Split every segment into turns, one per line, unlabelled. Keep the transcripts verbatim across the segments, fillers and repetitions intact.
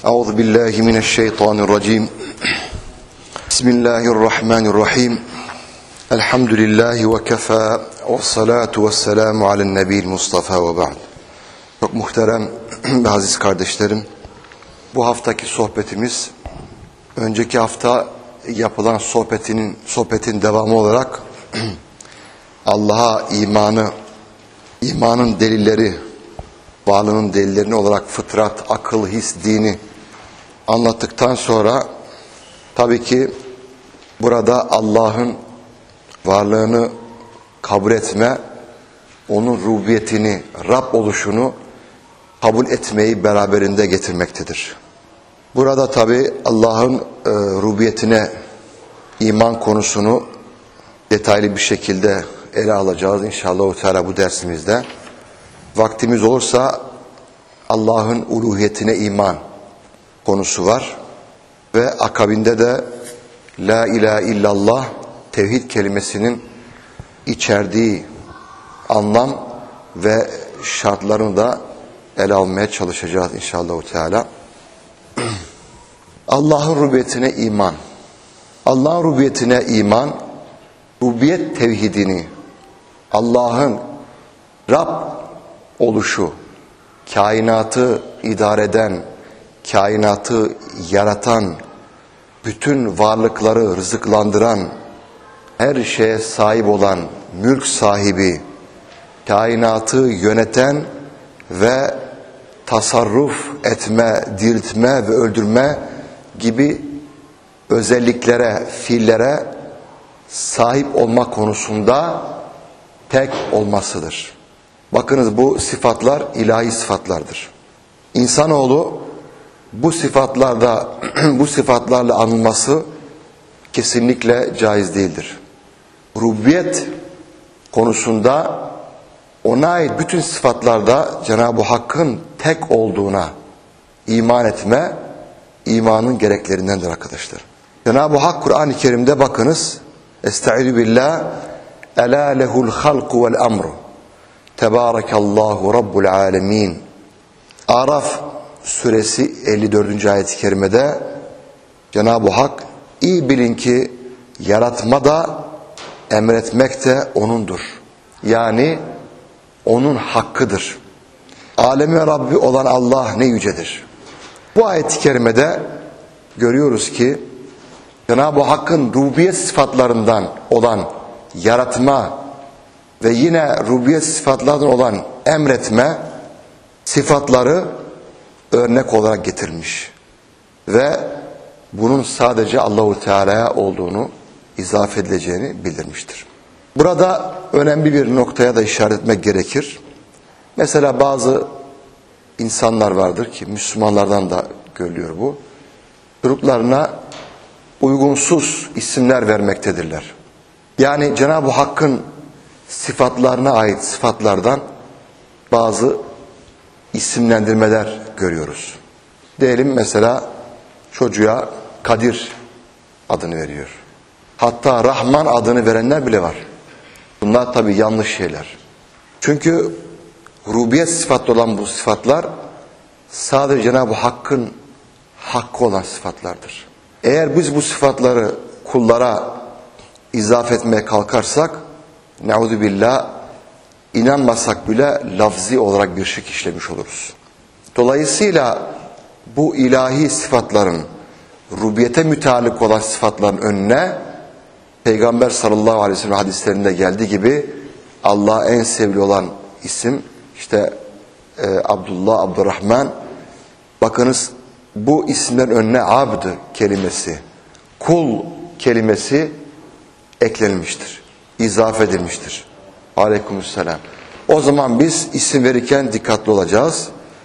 Euzu billahi mineşşeytanirracim. Bismillahirrahmanirrahim. Elhamdülillahi ve kefâ ve salatu ve selamu alen nebiyil Mustafa ve ba'd. Çok muhterem ve aziz kardeşlerim, bu haftaki sohbetimiz önceki hafta yapılan sohbetinin sohbetin devamı olarak Allah'a imanı, imanın delilleri, varlığının delillerini olarak fıtrat, akıl, his, dini anlattıktan sonra tabii ki burada Allah'ın varlığını kabul etme, onun rububiyetini, Rab oluşunu kabul etmeyi beraberinde getirmektedir. Burada tabii Allah'ın e, rububiyetine iman konusunu detaylı bir şekilde ele alacağız inşallah Teala bu dersimizde. Vaktimiz olursa Allah'ın uluhiyetine iman konusu var ve akabinde de La ilahe illallah tevhid kelimesinin içerdiği anlam ve şartlarını da ele almaya çalışacağız inşallah Teala. Allah'ın rububiyetine iman. Allah'ın rububiyetine iman, rububiyet tevhidini, Allah'ın Rab oluşu, kainatı idare eden, kainatı yaratan, bütün varlıkları rızıklandıran, her şeye sahip olan, mülk sahibi, kainatı yöneten ve tasarruf etme, diriltme ve öldürme gibi özelliklere, fiillere sahip olma konusunda tek olmasıdır. Bakınız bu sıfatlar ilahi sıfatlardır. İnsanoğlu bu sıfatlarda, bu sıfatlarla anılması kesinlikle caiz değildir. Rububiyet konusunda ona ait bütün sıfatlarda Cenab-ı Hakk'ın tek olduğuna iman etme, imanın gereklerindendir arkadaşlar. Cenab-ı Hak Kur'an-ı Kerim'de bakınız, Estaizu billah, Ela lehul halku vel amru, Tebârekallahu Rabbul alemin. Araf suresi elli dördüncü ayet-i kerimede Cenab-ı Hak iyi bilin ki yaratma da emretmek de O'nundur. Yani O'nun hakkıdır. Alemi Rabbi olan Allah ne yücedir. Bu ayet-i kerimede görüyoruz ki Cenab-ı Hakk'ın rububiyet sıfatlarından olan yaratma ve yine rububiyet sıfatlarından olan emretme sıfatları örnek olarak getirmiş. Ve bunun sadece Allahu Teala'ya olduğunu izafe edileceğini bildirmiştir. Burada önemli bir noktaya da işaret etmek gerekir. Mesela bazı insanlar vardır ki Müslümanlardan da görülüyor bu. Çocuklarına uygunsuz isimler vermektedirler. Yani Cenab-ı Hakk'ın sıfatlarına ait sıfatlardan bazı isimlendirmeler görüyoruz. Diyelim mesela çocuğa Kadir adını veriyor. Hatta Rahman adını verenler bile var. Bunlar tabii yanlış şeyler. Çünkü rububiyet sıfatı olan bu sıfatlar sadece Cenab-ı Hakk'ın hakkı olan sıfatlardır. Eğer biz bu sıfatları kullara izafe etmeye kalkarsak, ne'uzubillah, inanmasak bile lafzi olarak bir şirk işlemiş oluruz. Dolayısıyla bu ilahi sıfatların, rububiyete müteallik olan sıfatların önüne Peygamber sallallahu aleyhi ve sellem hadislerinde geldiği gibi Allah'a en sevgili olan isim işte e, Abdullah, Abdurrahman. Bakınız bu isimlerin önüne abd kelimesi, kul kelimesi eklenmiştir, izafe edilmiştir. Aleykümselam. O zaman biz isim verirken dikkatli olacağız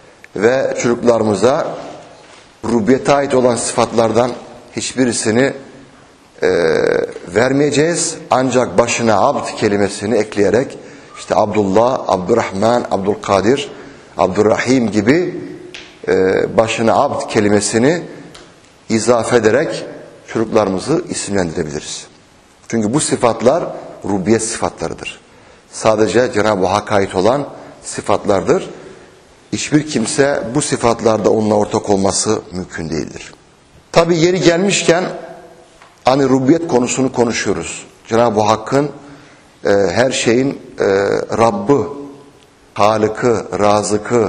ve çocuklarımıza rububiyete ait olan sıfatlardan hiçbirisini e, vermeyeceğiz. Ancak başına abd kelimesini ekleyerek işte Abdullah, Abdurrahman, Abdülkadir, Abdurrahim gibi e, başına abd kelimesini izafe ederek çocuklarımızı isimlendirebiliriz. Çünkü bu sıfatlar rububiyet sıfatlarıdır. Sadece Cenab-ı Hakk'a ait olan sıfatlardır. hiçbir kimse bu sıfatlarda onunla ortak olması mümkün değildir. Tabi yeri gelmişken hani rububiyet konusunu konuşuyoruz. Cenab-ı Hakk'ın e, her şeyin e, Rabb'ı, Halık'ı, Razık'ı,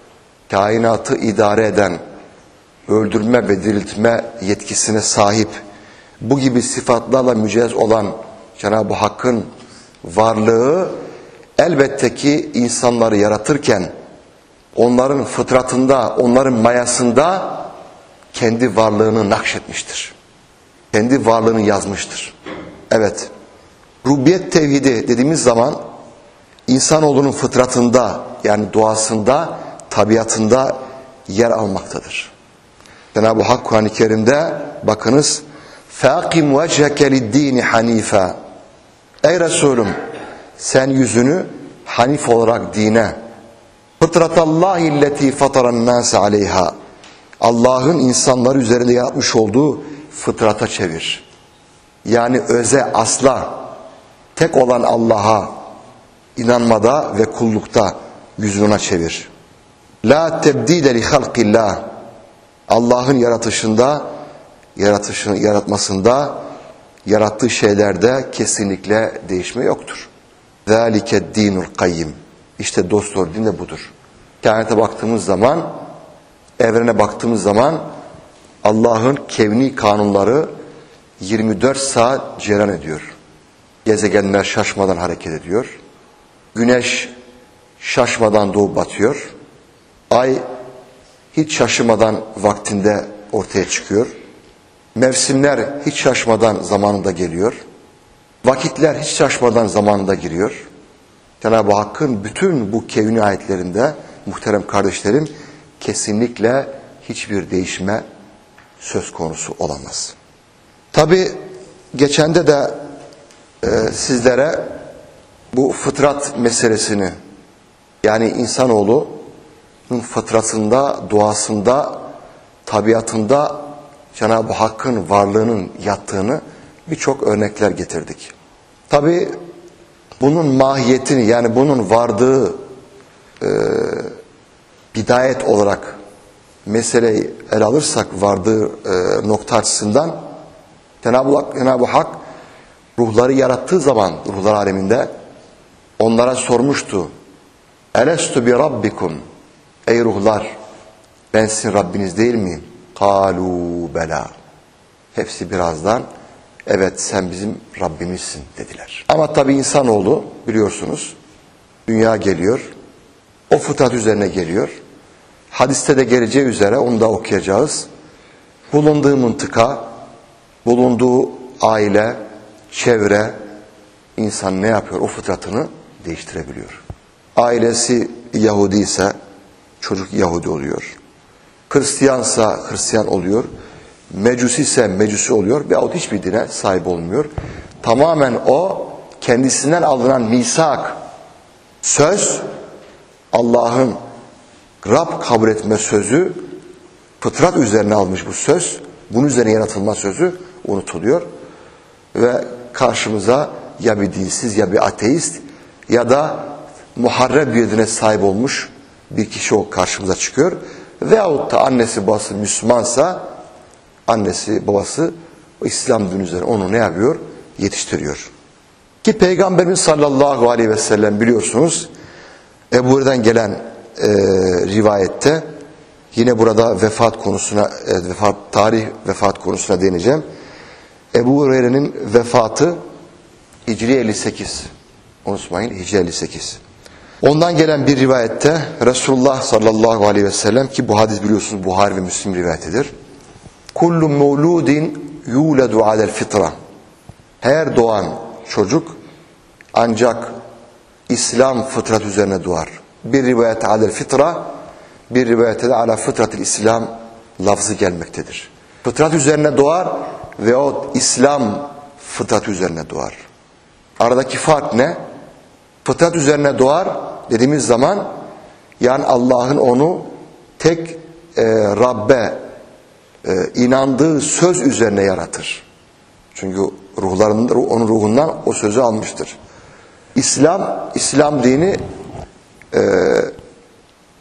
kainatı idare eden, öldürme ve diriltme yetkisine sahip, bu gibi sıfatlarla mücehhez olan Cenab-ı Hakk'ın varlığı elbette ki insanları yaratırken onların fıtratında, onların mayasında kendi varlığını nakşetmiştir. Kendi varlığını yazmıştır. Evet, rububiyet tevhidi dediğimiz zaman insanoğlunun fıtratında, yani doğasında, tabiatında yer almaktadır. Cenab-ı Hak Kur'an-ı Kerim'de bakınız, فَاقِمْ وَجْهَكَ لِلدِّينِ حَن۪يفًا Ey Resulüm, sen yüzünü hanif olarak dine, fıtratallahi illeti fataran nase aleyha, Allah'ın insanları üzerinde yaratmış olduğu fıtrata çevir. Yani öze, asla, tek olan Allah'a inanmada ve kullukta yüzünü ona çevir. La tebdile li halqillah, Allah'ın yaratışında, yaratışını yaratmasında, yarattığı şeylerde kesinlikle değişme yoktur. Zalike dinul kayyim. İşte dosdoğru din de budur. Kainata baktığımız zaman, evrene baktığımız zaman Allah'ın kevni kanunları yirmi dört saat cereyan ediyor. Gezegenler şaşmadan hareket ediyor. Güneş şaşmadan doğup batıyor. Ay hiç şaşmadan vaktinde ortaya çıkıyor. Mevsimler hiç şaşmadan zamanında geliyor. Vakitler hiç şaşmadan zamanında giriyor. Cenab-ı Hakk'ın bütün bu kevni ayetlerinde muhterem kardeşlerim kesinlikle hiçbir değişme söz konusu olamaz. Tabi geçende de e, sizlere bu fıtrat meselesini, yani insanoğlunun fıtratında, doğasında, tabiatında Cenab-ı Hakk'ın varlığının yattığını birçok örnekler getirdik. Tabi bunun mahiyetini, yani bunun vardığı e, bidayet olarak meseleyi ele alırsak, vardığı e, nokta açısından Cenab-ı Hak, Cenab-ı Hak ruhları yarattığı zaman ruhlar aleminde onlara sormuştu. Elestu bi rabbikum, ey ruhlar, ben sizin Rabbiniz değil miyim? Kalu bela. Hepsi birazdan evet sen bizim Rabbimizsin dediler. Ama tabi insanoğlu biliyorsunuz dünya geliyor. O fıtrat üzerine geliyor. Hadiste de geleceği üzere onu da okuyacağız. Bulunduğu mıntıka, bulunduğu aile, çevre, insan ne yapıyor? O fıtratını değiştirebiliyor. Ailesi Yahudi ise çocuk Yahudi oluyor. Hristiyansa Hristiyan oluyor. Mecusi ise Mecusi oluyor. Veyahut hiçbir dine sahip olmuyor. Tamamen o kendisinden alınan misak, söz, Allah'ın Rab kabul etme sözü, fıtrat üzerine almış bu söz, bunun üzerine yaratılma sözü unutuluyor. Ve karşımıza ya bir dinsiz ya bir ateist ya da muharreb bir dine sahip olmuş bir kişi o karşımıza çıkıyor. Veyahut da annesi babası Müslümansa annesi babası İslam dini üzerine onu ne yapıyor? Yetiştiriyor. Ki Peygamberimiz sallallahu aleyhi ve sellem biliyorsunuz Ebu Hureyre'den gelen e, rivayette yine burada vefat konusuna e, vefat tarih vefat konusuna değineceğim. Ebu Hureyre'nin vefatı Hicri elli sekiz. Unutmayın Hicri elli sekiz. Ondan gelen bir rivayette Resulullah sallallahu aleyhi ve sellem ki bu hadis biliyorsunuz Buhari ve Müslim rivayetidir. Kullu mevludin yuledu alel fitra. Her doğan çocuk ancak İslam fıtrat üzerine doğar. Bir rivayete alel fitra, bir rivayete de ala fıtratil İslam lafzı gelmektedir. Fıtrat üzerine doğar ve o İslam fıtrat üzerine doğar. Aradaki fark ne? Fıtrat üzerine doğar dediğimiz zaman yani Allah'ın onu tek e, Rabbe e, inandığı söz üzerine yaratır. Çünkü ruhlarında, onun ruhundan o sözü almıştır. İslam, İslam dini e,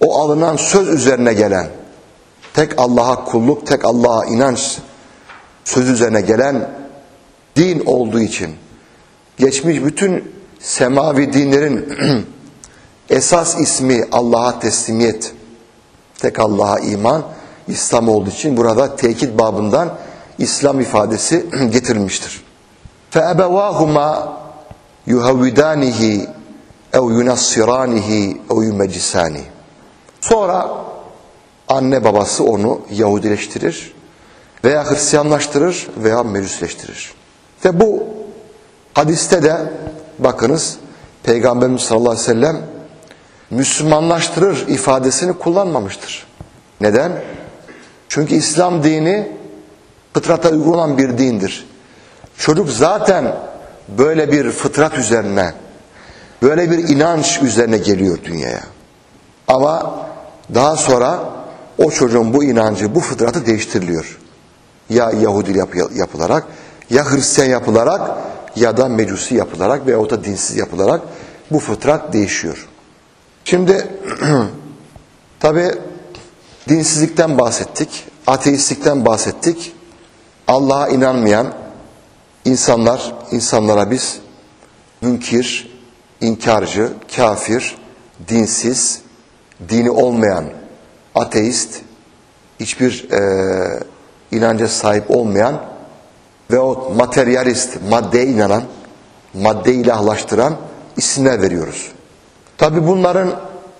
o alınan söz üzerine gelen, tek Allah'a kulluk, tek Allah'a inanç söz üzerine gelen din olduğu için, geçmiş bütün semavi dinlerin esas ismi Allah'a teslimiyet, tek Allah'a iman, İslam olduğu için burada tekit babından İslam ifadesi getirilmiştir. فَأَبَوَاهُمَا يُهَوِّدَانِهِ اَوْ يُنَصِّرَانِهِ اَوْ يُمَجِّسَانِهِ. Sonra anne babası onu Yahudileştirir veya Hristiyanlaştırır veya Mecüsleştirir. Ve bu hadiste de bakınız Peygamberimiz sallallahu aleyhi ve sellem Müslümanlaştırır ifadesini kullanmamıştır. Neden? Çünkü İslam dini fıtrata uygun olan bir dindir. Çocuk zaten böyle bir fıtrat üzerine, böyle bir inanç üzerine geliyor dünyaya. Ama daha sonra o çocuğun bu inancı, bu fıtratı değiştiriliyor. Ya Yahudi yapı, yapılarak, ya Hristiyan yapılarak, ya da Mecusi yapılarak veyahut da dinsiz yapılarak bu fıtrat değişiyor. Şimdi tabi dinsizlikten bahsettik, ateistlikten bahsettik. Allah'a inanmayan insanlar, insanlara biz münkir, inkarcı, kafir, dinsiz, dini olmayan, ateist, hiçbir e, inanca sahip olmayan ve o materyalist, maddeye inanan, maddeyi ilahlaştıran isimler veriyoruz. Tabi bunların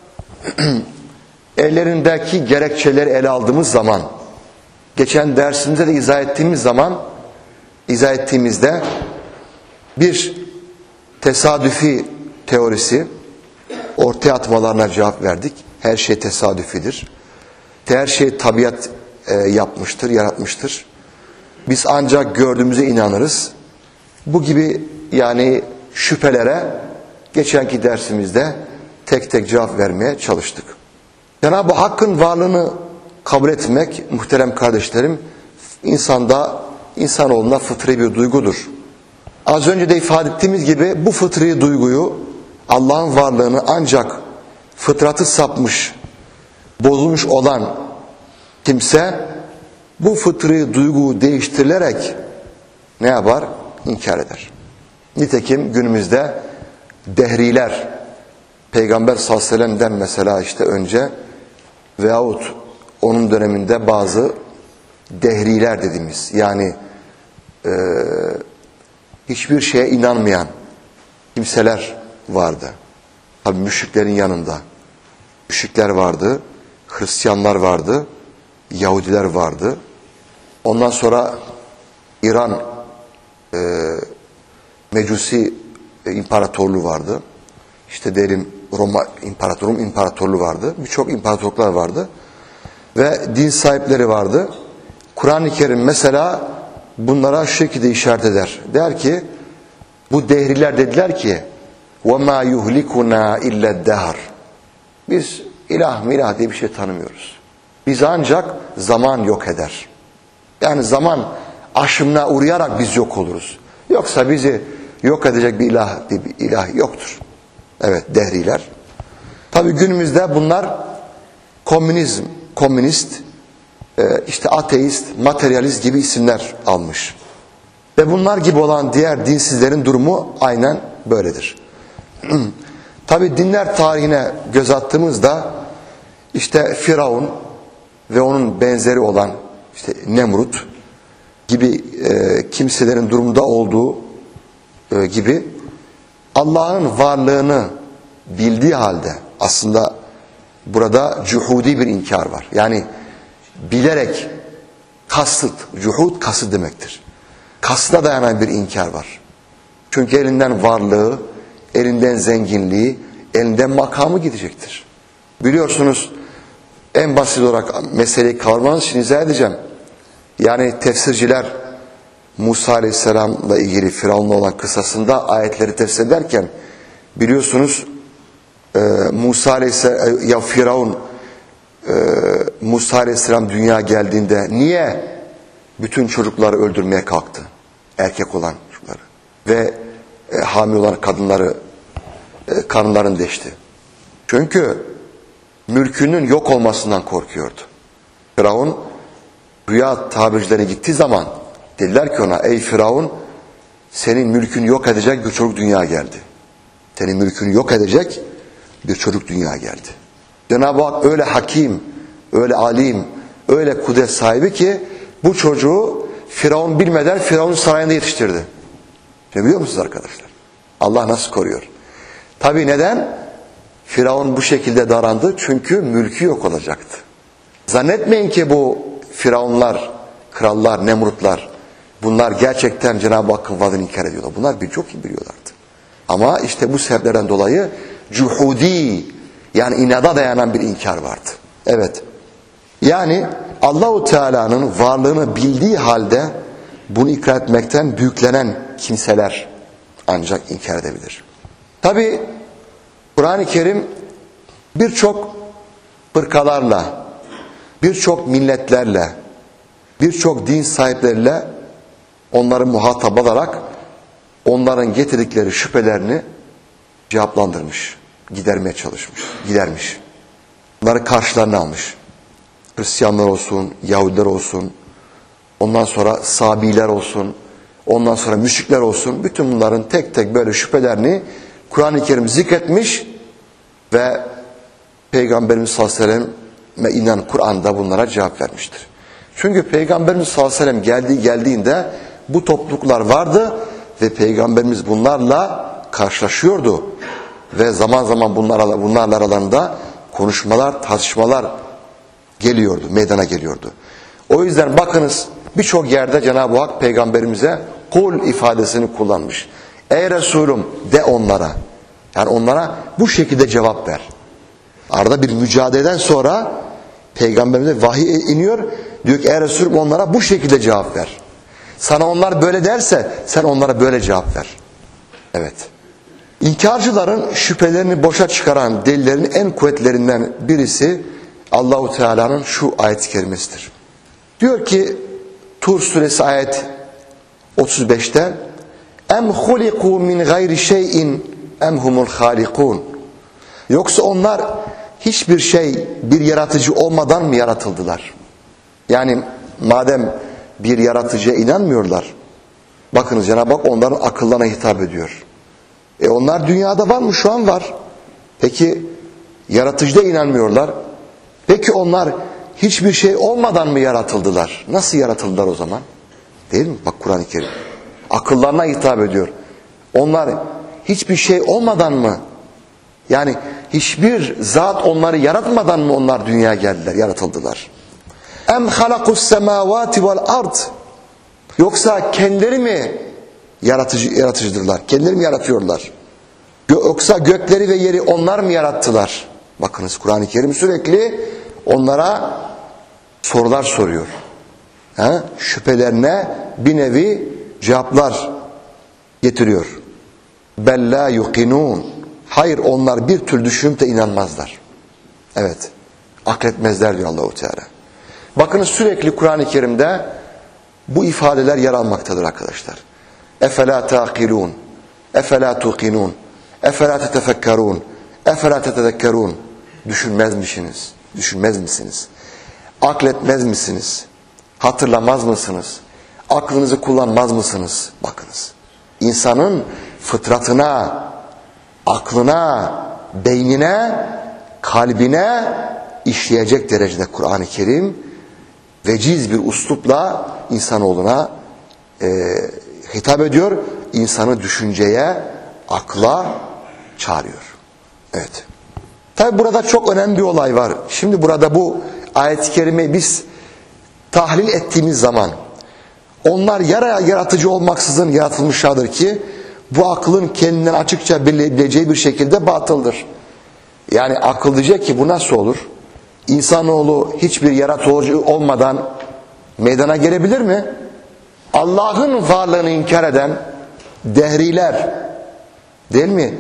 ellerindeki gerekçeleri ele aldığımız zaman, geçen dersimizde de izah ettiğimiz zaman, izah ettiğimizde bir tesadüfi teorisi ortaya atmalarına cevap verdik. Her şey tesadüfidir. Her şey tabiat e, yapmıştır, yaratmıştır. Biz ancak gördüğümüze inanırız. Bu gibi yani şüphelere geçenki dersimizde tek tek cevap vermeye çalıştık. Cenab-ı Hakk'ın varlığını kabul etmek muhterem kardeşlerim, insanda, insanoğluna fıtri bir duygudur. Az önce de ifade ettiğimiz gibi bu fıtri duyguyu, Allah'ın varlığını ancak fıtratı sapmış, bozulmuş olan kimse bu fıtri duyguyu değiştirilerek ne yapar? İnkar eder. Nitekim günümüzde dehriler, Peygamber sallallahu aleyhi ve sellem'den mesela işte önce veyahut onun döneminde bazı dehriler dediğimiz, yani e, hiçbir şeye inanmayan kimseler vardı. Tabi müşriklerin yanında müşrikler vardı, Hristiyanlar vardı, Yahudiler vardı. Ondan sonra İran e, Mecusi e, imparatorluğu vardı. İşte derim Roma İmparatorluğu imparatorluğu vardı. Birçok imparatorluklar vardı. Ve din sahipleri vardı. Kur'an-ı Kerim mesela bunlara şu şekilde işaret eder. Der ki bu dehriler dediler ki وَمَا يُهْلِكُنَا اِلَّا الدَّهَرِ. Biz ilah milah diye bir şey tanımıyoruz. Biz ancak zaman yok eder. Yani zaman aşımına uğrayarak biz yok oluruz. Yoksa bizi yok edecek bir ilah, bir ilah yoktur. Evet, dehriler. Tabii günümüzde bunlar komünizm, komünist, işte ateist, materyalist gibi isimler almış. Ve bunlar gibi olan diğer dinsizlerin durumu aynen böyledir. Tabii dinler tarihine göz attığımızda işte Firavun ve onun benzeri olan işte Nemrut gibi e, kimselerin durumda olduğu e, gibi Allah'ın varlığını bildiği halde aslında burada cuhudi bir inkar var. Yani bilerek kasıt, cuhud kasıt demektir. Kasıda dayanan bir inkar var. Çünkü elinden varlığı, elinden zenginliği, elinden makamı gidecektir. Biliyorsunuz en basit olarak meseleyi kavramanız için izah edeceğim. Yani tefsirciler Musa Aleyhisselam'la ilgili Firavun'la olan kıssasında ayetleri tefsir ederken biliyorsunuz e, Musa Aleyhisselam ya Firavun e, Musa Aleyhisselam dünya geldiğinde niye bütün çocukları öldürmeye kalktı? Erkek olan çocukları ve e, hamile olan kadınları e, karınlarını deşti. Çünkü mülkünün yok olmasından korkuyordu. Firavun rüya tabircilerine gittiği zaman dediler ki ona, ey Firavun, senin mülkünü yok edecek bir çocuk dünya geldi. Senin mülkünü yok edecek bir çocuk dünya geldi. Cenab-ı Hak öyle hakim, öyle alim, öyle kudret sahibi ki bu çocuğu Firavun bilmeden Firavun sarayında yetiştirdi. Ne biliyor musunuz arkadaşlar? Allah nasıl koruyor? Tabii neden? Firavun bu şekilde davrandı çünkü mülkü yok olacaktı. Zannetmeyin ki bu Firavunlar, krallar, Nemrutlar, bunlar gerçekten Cenab-ı Hakk'ın vaadini inkar ediyorlar. Bunlar birçok iyi biliyorlardı. Ama işte bu sebeplerden dolayı cuhudi, yani inada dayanan bir inkar vardı. Evet. Yani Allahu Teala'nın varlığını bildiği halde bunu ikrar etmekten büyüklenen kimseler ancak inkar edebilir. Tabi Kur'an-ı Kerim birçok fırkalarla, birçok milletlerle, birçok din sahipleriyle onları muhatap alarak onların getirdikleri şüphelerini cevaplandırmış, gidermeye çalışmış, gidermiş. Bunları karşılarına almış. Hristiyanlar olsun, Yahudiler olsun, ondan sonra Sabiler olsun, ondan sonra müşrikler olsun, bütün bunların tek tek böyle şüphelerini Kur'an-ı Kerim zikretmiş ve Peygamberimiz sallallahu aleyhi ve sellem'e inen Kur'an'da bunlara cevap vermiştir. Çünkü Peygamberimiz sallallahu aleyhi ve sellem geldiği geldiğinde bu topluluklar vardı ve Peygamberimiz bunlarla karşılaşıyordu ve zaman zaman bunlarla, bunlarla aralarında konuşmalar, tartışmalar geliyordu, meydana geliyordu. O yüzden bakınız birçok yerde Cenab-ı Hak Peygamberimize kul ifadesini kullanmış. Ey Resulüm de onlara. Yani onlara bu şekilde cevap ver. Arada bir mücadeleden sonra Peygamberimize vahiy iniyor. Diyor ki ey Resulüm onlara bu şekilde cevap ver. Sana onlar böyle derse sen onlara böyle cevap ver. Evet. İnkarcıların şüphelerini boşa çıkaran delillerin en kuvvetlerinden birisi Allahu Teala'nın şu ayet-i kerimesidir. Diyor ki Tur suresi ayet otuz beşte em huliku min gayri şeyin em humul halikun. Yoksa onlar hiçbir şey, bir yaratıcı olmadan mı yaratıldılar? Yani madem bir yaratıcıya inanmıyorlar, bakınız Cenab-ı Hak onların akıllarına hitap ediyor. E onlar dünyada var mı? Şu an var. Peki yaratıcıda inanmıyorlar. Peki onlar hiçbir şey olmadan mı yaratıldılar? Nasıl yaratıldılar o zaman? Değil mi? Bak Kur'an-ı Kerim. Akıllarına hitap ediyor. Onlar hiçbir şey olmadan mı? Yani hiçbir zat onları yaratmadan mı onlar dünyaya geldiler, yaratıldılar? Em halakus semavati vel ard. Yoksa kendileri mi yaratıcı, yaratıcıdırlar? Kendileri mi yaratıyorlar? Yoksa gökleri ve yeri onlar mı yarattılar? Bakınız Kur'an-ı Kerim sürekli onlara sorular soruyor. He? Şüphelerine bir nevi cevaplar getiriyor. Bella yuqinun. Hayır, onlar bir tür düşünüp de inanmazlar. Evet. Akletmezler diyor Allah-u Teala. Bakınız sürekli Kur'an-ı Kerim'de bu ifadeler yer almaktadır arkadaşlar. Efela taqilun. Efela tuqinun. Efela tetefekkerun. Efela tetezekkerun. Düşünmez misiniz? Düşünmez misiniz? Akletmez misiniz? Hatırlamaz mısınız? Aklınızı kullanmaz mısınız? Bakınız. İnsanın fıtratına, aklına, beynine, kalbine işleyecek derecede Kur'an-ı Kerim veciz bir uslupla insanoğluna e, hitap ediyor. İnsanı düşünceye, akla çağırıyor. Evet. Tabi burada çok önemli bir olay var. Şimdi burada bu ayet-i kerimeyi biz tahlil ettiğimiz zaman onlar yara yaratıcı olmaksızın yaratılmışlardır ki bu aklın kendinden açıkça bileceği bir şekilde batıldır. Yani akıl diyecek ki bu nasıl olur? İnsanoğlu hiçbir yaratıcı olmadan meydana gelebilir mi? Allah'ın varlığını inkar eden dehriler, değil mi?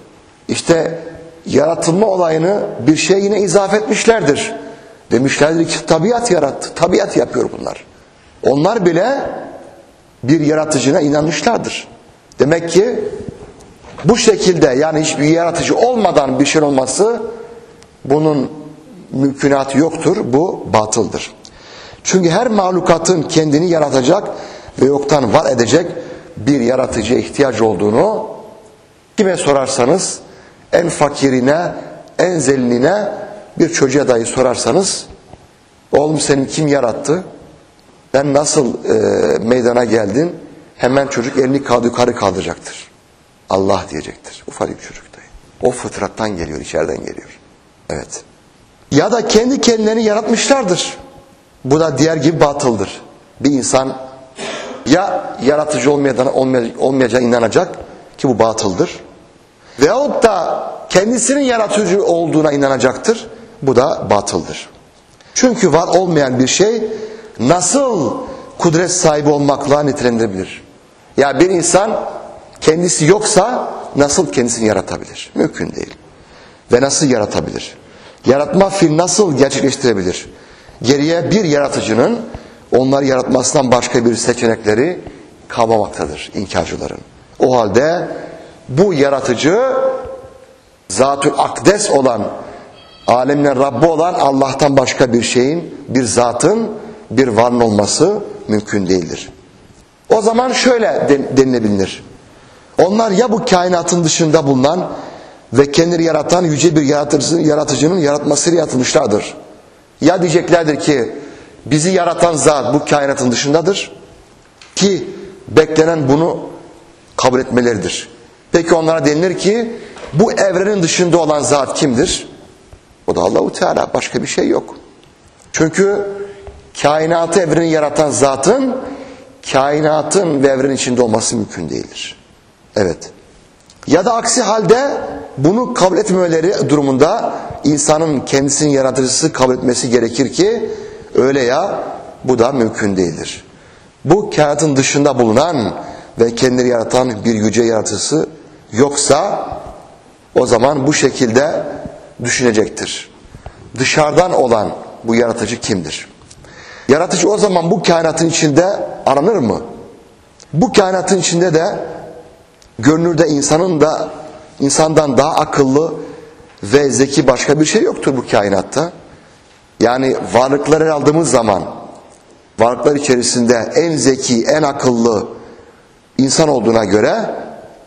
İşte yaratılma olayını bir şeye yine izafe etmişlerdir. Demişlerdir ki tabiat yarattı. Tabiat yapıyor bunlar. Onlar bile bir yaratıcına inanmışlardır. Demek ki bu şekilde, yani hiçbir yaratıcı olmadan bir şey olması bunun mümkünatı yoktur. Bu batıldır. Çünkü her mahlukatın kendini yaratacak ve yoktan var edecek bir yaratıcıya ihtiyaç olduğunu kime sorarsanız, en fakirine, en zelline, bir çocuğa dahi sorarsanız, oğlum seni kim yarattı? Ben nasıl e, meydana geldin? Hemen çocuk elini kaldı, yukarı kaldıracaktır. Allah diyecektir. Ufacık çocuk dahi. O fıtrattan geliyor, içeriden geliyor. Evet. Ya da kendi kendilerini yaratmışlardır. Bu da diğer gibi batıldır. Bir insan ya yaratıcı olmayacağına inanacak ki bu batıldır. Veyahut da kendisinin yaratıcı olduğuna inanacaktır. Bu da batıldır. Çünkü var olmayan bir şey nasıl kudret sahibi olmakla nitelendirilebilir? Ya bir insan kendisi yoksa nasıl kendisini yaratabilir? Mümkün değil. Ve nasıl yaratabilir? Yaratma fiili nasıl gerçekleştirebilir? Geriye bir yaratıcının onları yaratmasından başka bir seçenekleri kalmamaktadır inkarcıların. O halde bu yaratıcı Zat-ül Akdes olan, alemlerin Rabbi olan Allah'tan başka bir şeyin, bir zatın, bir varlığın olması mümkün değildir. O zaman şöyle denilebilir. Onlar ya bu kainatın dışında bulunan ve kendini yaratan yüce bir yaratıcının, yaratıcının yaratmasıyla yaratılmışlardır. Ya diyeceklerdir ki bizi yaratan zat bu kainatın dışındadır ki beklenen bunu kabul etmeleridir. Peki onlara denilir ki bu evrenin dışında olan zat kimdir? O da Allah-u Teala, başka bir şey yok. Çünkü kainatı, evreni yaratan zatın kainatın ve evrenin içinde olması mümkün değildir. Evet. Ya da aksi halde bunu kabul etmemeleri durumunda insanın kendisinin yaratıcısı kabul etmesi gerekir ki öyle ya, bu da mümkün değildir. Bu kainatın dışında bulunan ve kendini yaratan bir yüce yaratıcısı yoksa o zaman bu şekilde düşünecektir. Dışarıdan olan bu yaratıcı kimdir? Yaratıcı o zaman bu kainatın içinde aranır mı? Bu kainatın içinde de görünürde insanın da insandan daha akıllı ve zeki başka bir şey yoktur bu kainatta. Yani varlıkları ele aldığımız zaman varlıklar içerisinde en zeki, en akıllı insan olduğuna göre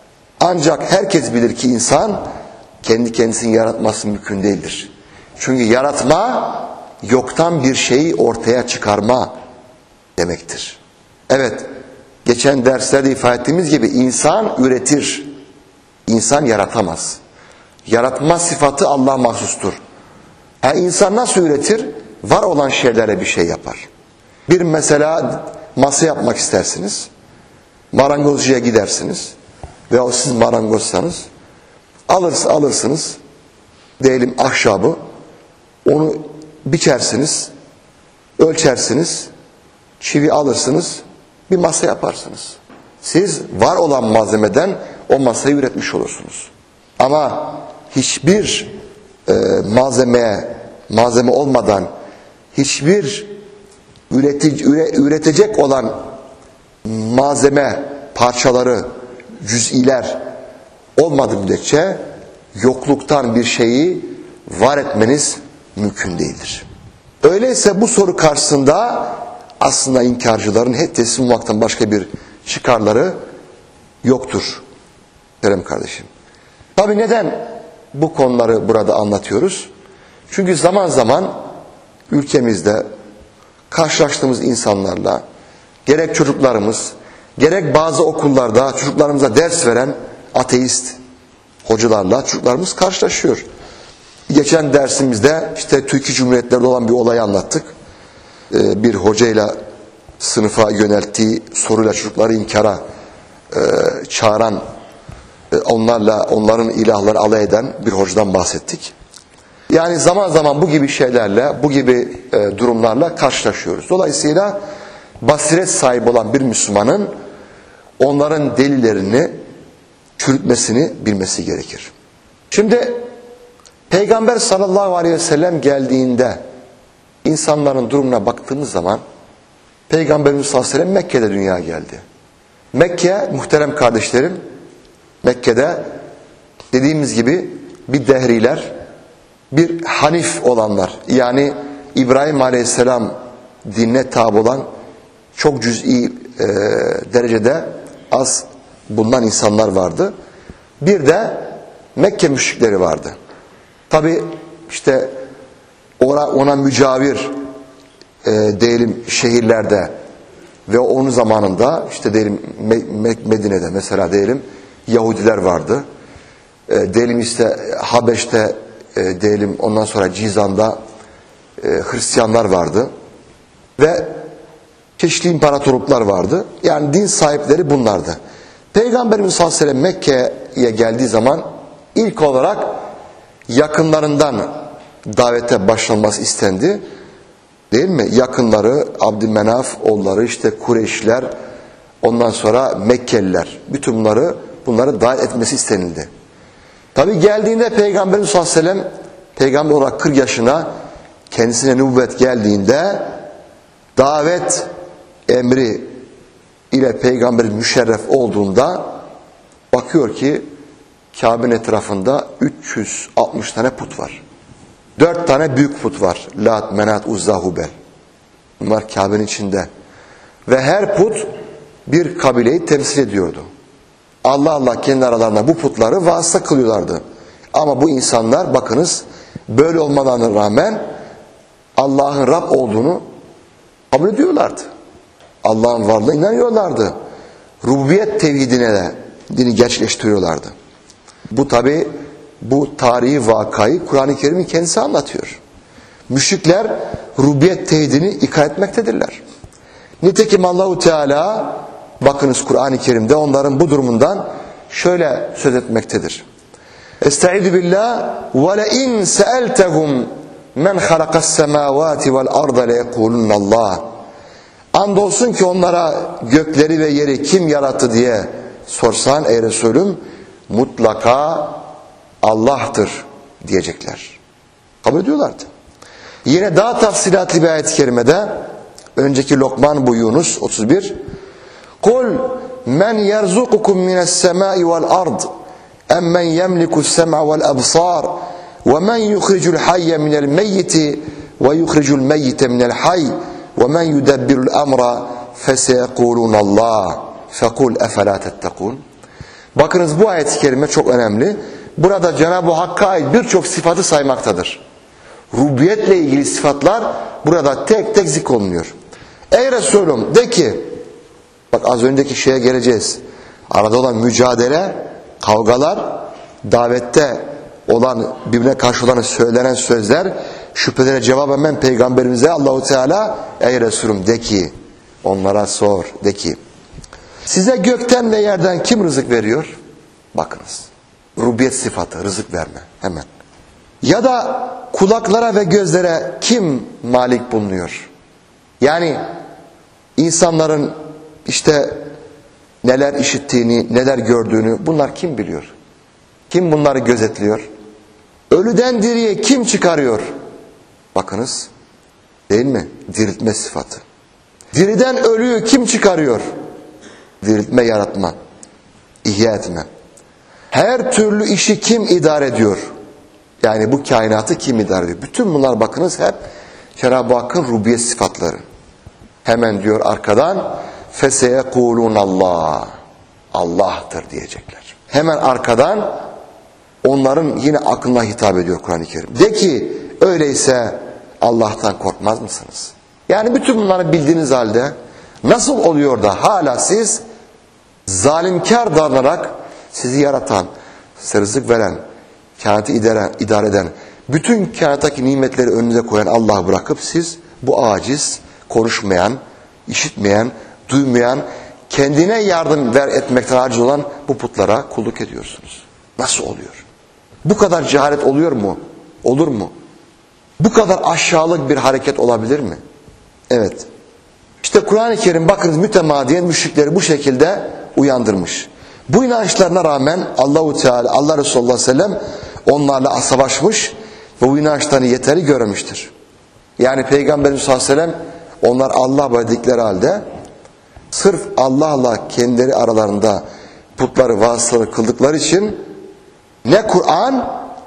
ancak herkes bilir ki insan kendi kendisini yaratması mümkün değildir. Çünkü yaratma yoktan bir şeyi ortaya çıkarma demektir. Evet, geçen derslerde ifade ettiğimiz gibi insan üretir, insan yaratamaz. Yaratma sıfatı Allah'a mahsustur. Yani insan nasıl üretir? Var olan şeylere bir şey yapar. Bir mesela masa yapmak istersiniz, marangozcuya gidersiniz veya siz marangozsanız alır, alırsınız diyelim ahşabı, onu biçersiniz, ölçersiniz, çivi alırsınız, bir masa yaparsınız. Siz var olan malzemeden o masayı üretmiş olursunuz. Ama hiçbir e, malzemeye malzeme olmadan hiçbir üretici, üre, üretecek olan malzeme parçaları, cüz'iler olmadığı müddetçe yokluktan bir şeyi var etmeniz mümkün değildir. Öyleyse bu soru karşısında aslında inkarcıların hep teslim olmaktan başka bir çıkarları yoktur. Kerem kardeşim. Tabi neden bu konuları burada anlatıyoruz? Çünkü zaman zaman ülkemizde karşılaştığımız insanlarla gerek çocuklarımız, gerek bazı okullarda çocuklarımıza ders veren ateist hocalarla çocuklarımız karşılaşıyor. Geçen dersimizde işte Türkiye Cumhuriyetlerinde olan bir olayı anlattık. Ee, bir hocayla sınıfa yönelttiği soruyla çocukları inkara e, çağıran, e, onlarla onların ilahları alay eden bir hocadan bahsettik. Yani zaman zaman bu gibi şeylerle, bu gibi e, durumlarla karşılaşıyoruz. Dolayısıyla basiret sahibi olan bir Müslümanın onların delillerini çürütmesini bilmesi gerekir. Şimdi Peygamber sallallahu aleyhi ve sellem geldiğinde insanların durumuna baktığımız zaman Peygamberimiz sallallahu aleyhi ve sellem Mekke'de dünyaya geldi. Mekke, muhterem kardeşlerim, Mekke'de dediğimiz gibi bir dehriler, bir hanif olanlar, yani İbrahim Aleyhisselam dinine tabi olan çok cüz'i e, derecede az bulunan insanlar vardı. Bir de Mekke müşrikleri vardı. Tabi işte ona, ona mücavir e, diyelim şehirlerde ve onun zamanında işte diyelim Medine'de mesela diyelim Yahudiler vardı. E, diyelim işte Habeş'te e, diyelim ondan sonra Cizan'da e, Hristiyanlar vardı. Ve çeşitli imparatorluklar vardı. Yani din sahipleri bunlardı. Peygamberimiz sallallahu aleyhi ve sellem Mekke'ye geldiği zaman ilk olarak yakınlarından davete başlanması istendi. Değil mi? Yakınları, Abdümenaf oğulları, işte Kureyşler, ondan sonra Mekkeliler. Bütün bunları, bunları davet etmesi istenildi. Tabi geldiğinde Peygamberimiz sallallahu aleyhi ve sellem peygamber olarak kırk yaşına kendisine nübüvvet geldiğinde davet emri ile peygamberin müşerref olduğunda bakıyor ki Kabe'nin etrafında üç yüz altmış tane put var. Dört tane büyük put var. Lat, Menat, Uzza, Hubel. Bunlar Kabe'nin içinde. Ve her put bir kabileyi temsil ediyordu. Allah Allah kendi aralarında bu putları vasıta kılıyorlardı. Ama bu insanlar bakınız böyle olmalarına rağmen Allah'ın Rab olduğunu kabul ediyorlardı. Allah'ın varlığına inanıyorlardı. Rububiyet tevhidine de dini gerçekleştiriyorlardı. Bu tabi bu tarihi vakayı Kur'an-ı Kerim'in kendisi anlatıyor. Müşrikler rububiyet tevhidini ikrar etmektedirler. Nitekim Allahu Teala bakınız Kur'an-ı Kerim'de onların bu durumundan şöyle söz etmektedir. Estaizu billah ve le in seeltehum men halakas semavati vel arda le yekulunna Allah. Andolsun ki onlara gökleri ve yeri kim yarattı diye sorsan ey Resulüm mutlaka Allah'tır diyecekler. Kabul ediyorlardı. Yine daha tafsilatlı bir ayet-i kerimede önceki Lokman bu Yunus otuz bir Kul men yerzukukum mines semai vel ard emmen yemlikus sem'a vel absar ve men yuhricul hayye minel meyyiti ve yuhricul meyyite minel hayy ve men yudebbirul emra feseyekulunallah fekul efela tettekun. Bakınız bu ayet-i kerime çok önemli. Burada Cenab-ı Hakk'a ait birçok sıfatı saymaktadır. Rububiyetle ilgili sıfatlar burada tek tek zikrolunuyor. Ey Resulüm de ki, bak az önceki şeye geleceğiz. Arada olan mücadele, kavgalar, davette olan birbirine karşı olan söylenen sözler, şüphelere cevap hemen Peygamberimize Allahu Teala ey Resulüm de ki, onlara sor de ki, size gökten ve yerden kim rızık veriyor? Bakınız. Rububiyet sıfatı, rızık verme hemen. Ya da kulaklara ve gözlere kim malik bulunuyor? Yani insanların işte neler işittiğini, neler gördüğünü bunlar kim biliyor? Kim bunları gözetliyor? Ölüden diriye kim çıkarıyor? Bakınız, değil mi? Diriltme sıfatı. Diriden ölüyü kim çıkarıyor? Diriltme, yaratma, ihya etme. Her türlü işi kim idare ediyor? Yani bu kainatı kim idare ediyor? Bütün bunlar bakınız hep Cenab-ı Hakk'ın rububiyet sıfatları. Hemen diyor arkadan feseyekulunallah. Allah'tır diyecekler. Hemen arkadan onların yine aklına hitap ediyor Kur'an-ı Kerim. De ki öyleyse Allah'tan korkmaz mısınız? Yani bütün bunları bildiğiniz halde nasıl oluyor da hala siz zalimkar davranarak sizi yaratan, size rızık veren, kainatı idare, idare eden, bütün kainattaki nimetleri önünüze koyan Allah'ı bırakıp siz bu aciz, konuşmayan, işitmeyen, duymayan, kendine yardım ver etmekten aciz olan bu putlara kulluk ediyorsunuz. Nasıl oluyor? Bu kadar cehalet oluyor mu? Olur mu? Bu kadar aşağılık bir hareket olabilir mi? Evet. İşte Kur'an-ı Kerim bakınız mütemadiyen müşrikleri bu şekilde uyandırmış. Bu inançlarına rağmen Allahu Teala, Allah Resulü sallallahu aleyhi ve sellem onlarla savaşmış ve bu inançlarını yeterli görmemiştir. Yani Peygamberimiz sallallahu aleyhi ve sellem onlar Allah dedikleri halde sırf Allah'la kendileri aralarında putları vasıtalı kıldıkları için ne Kur'an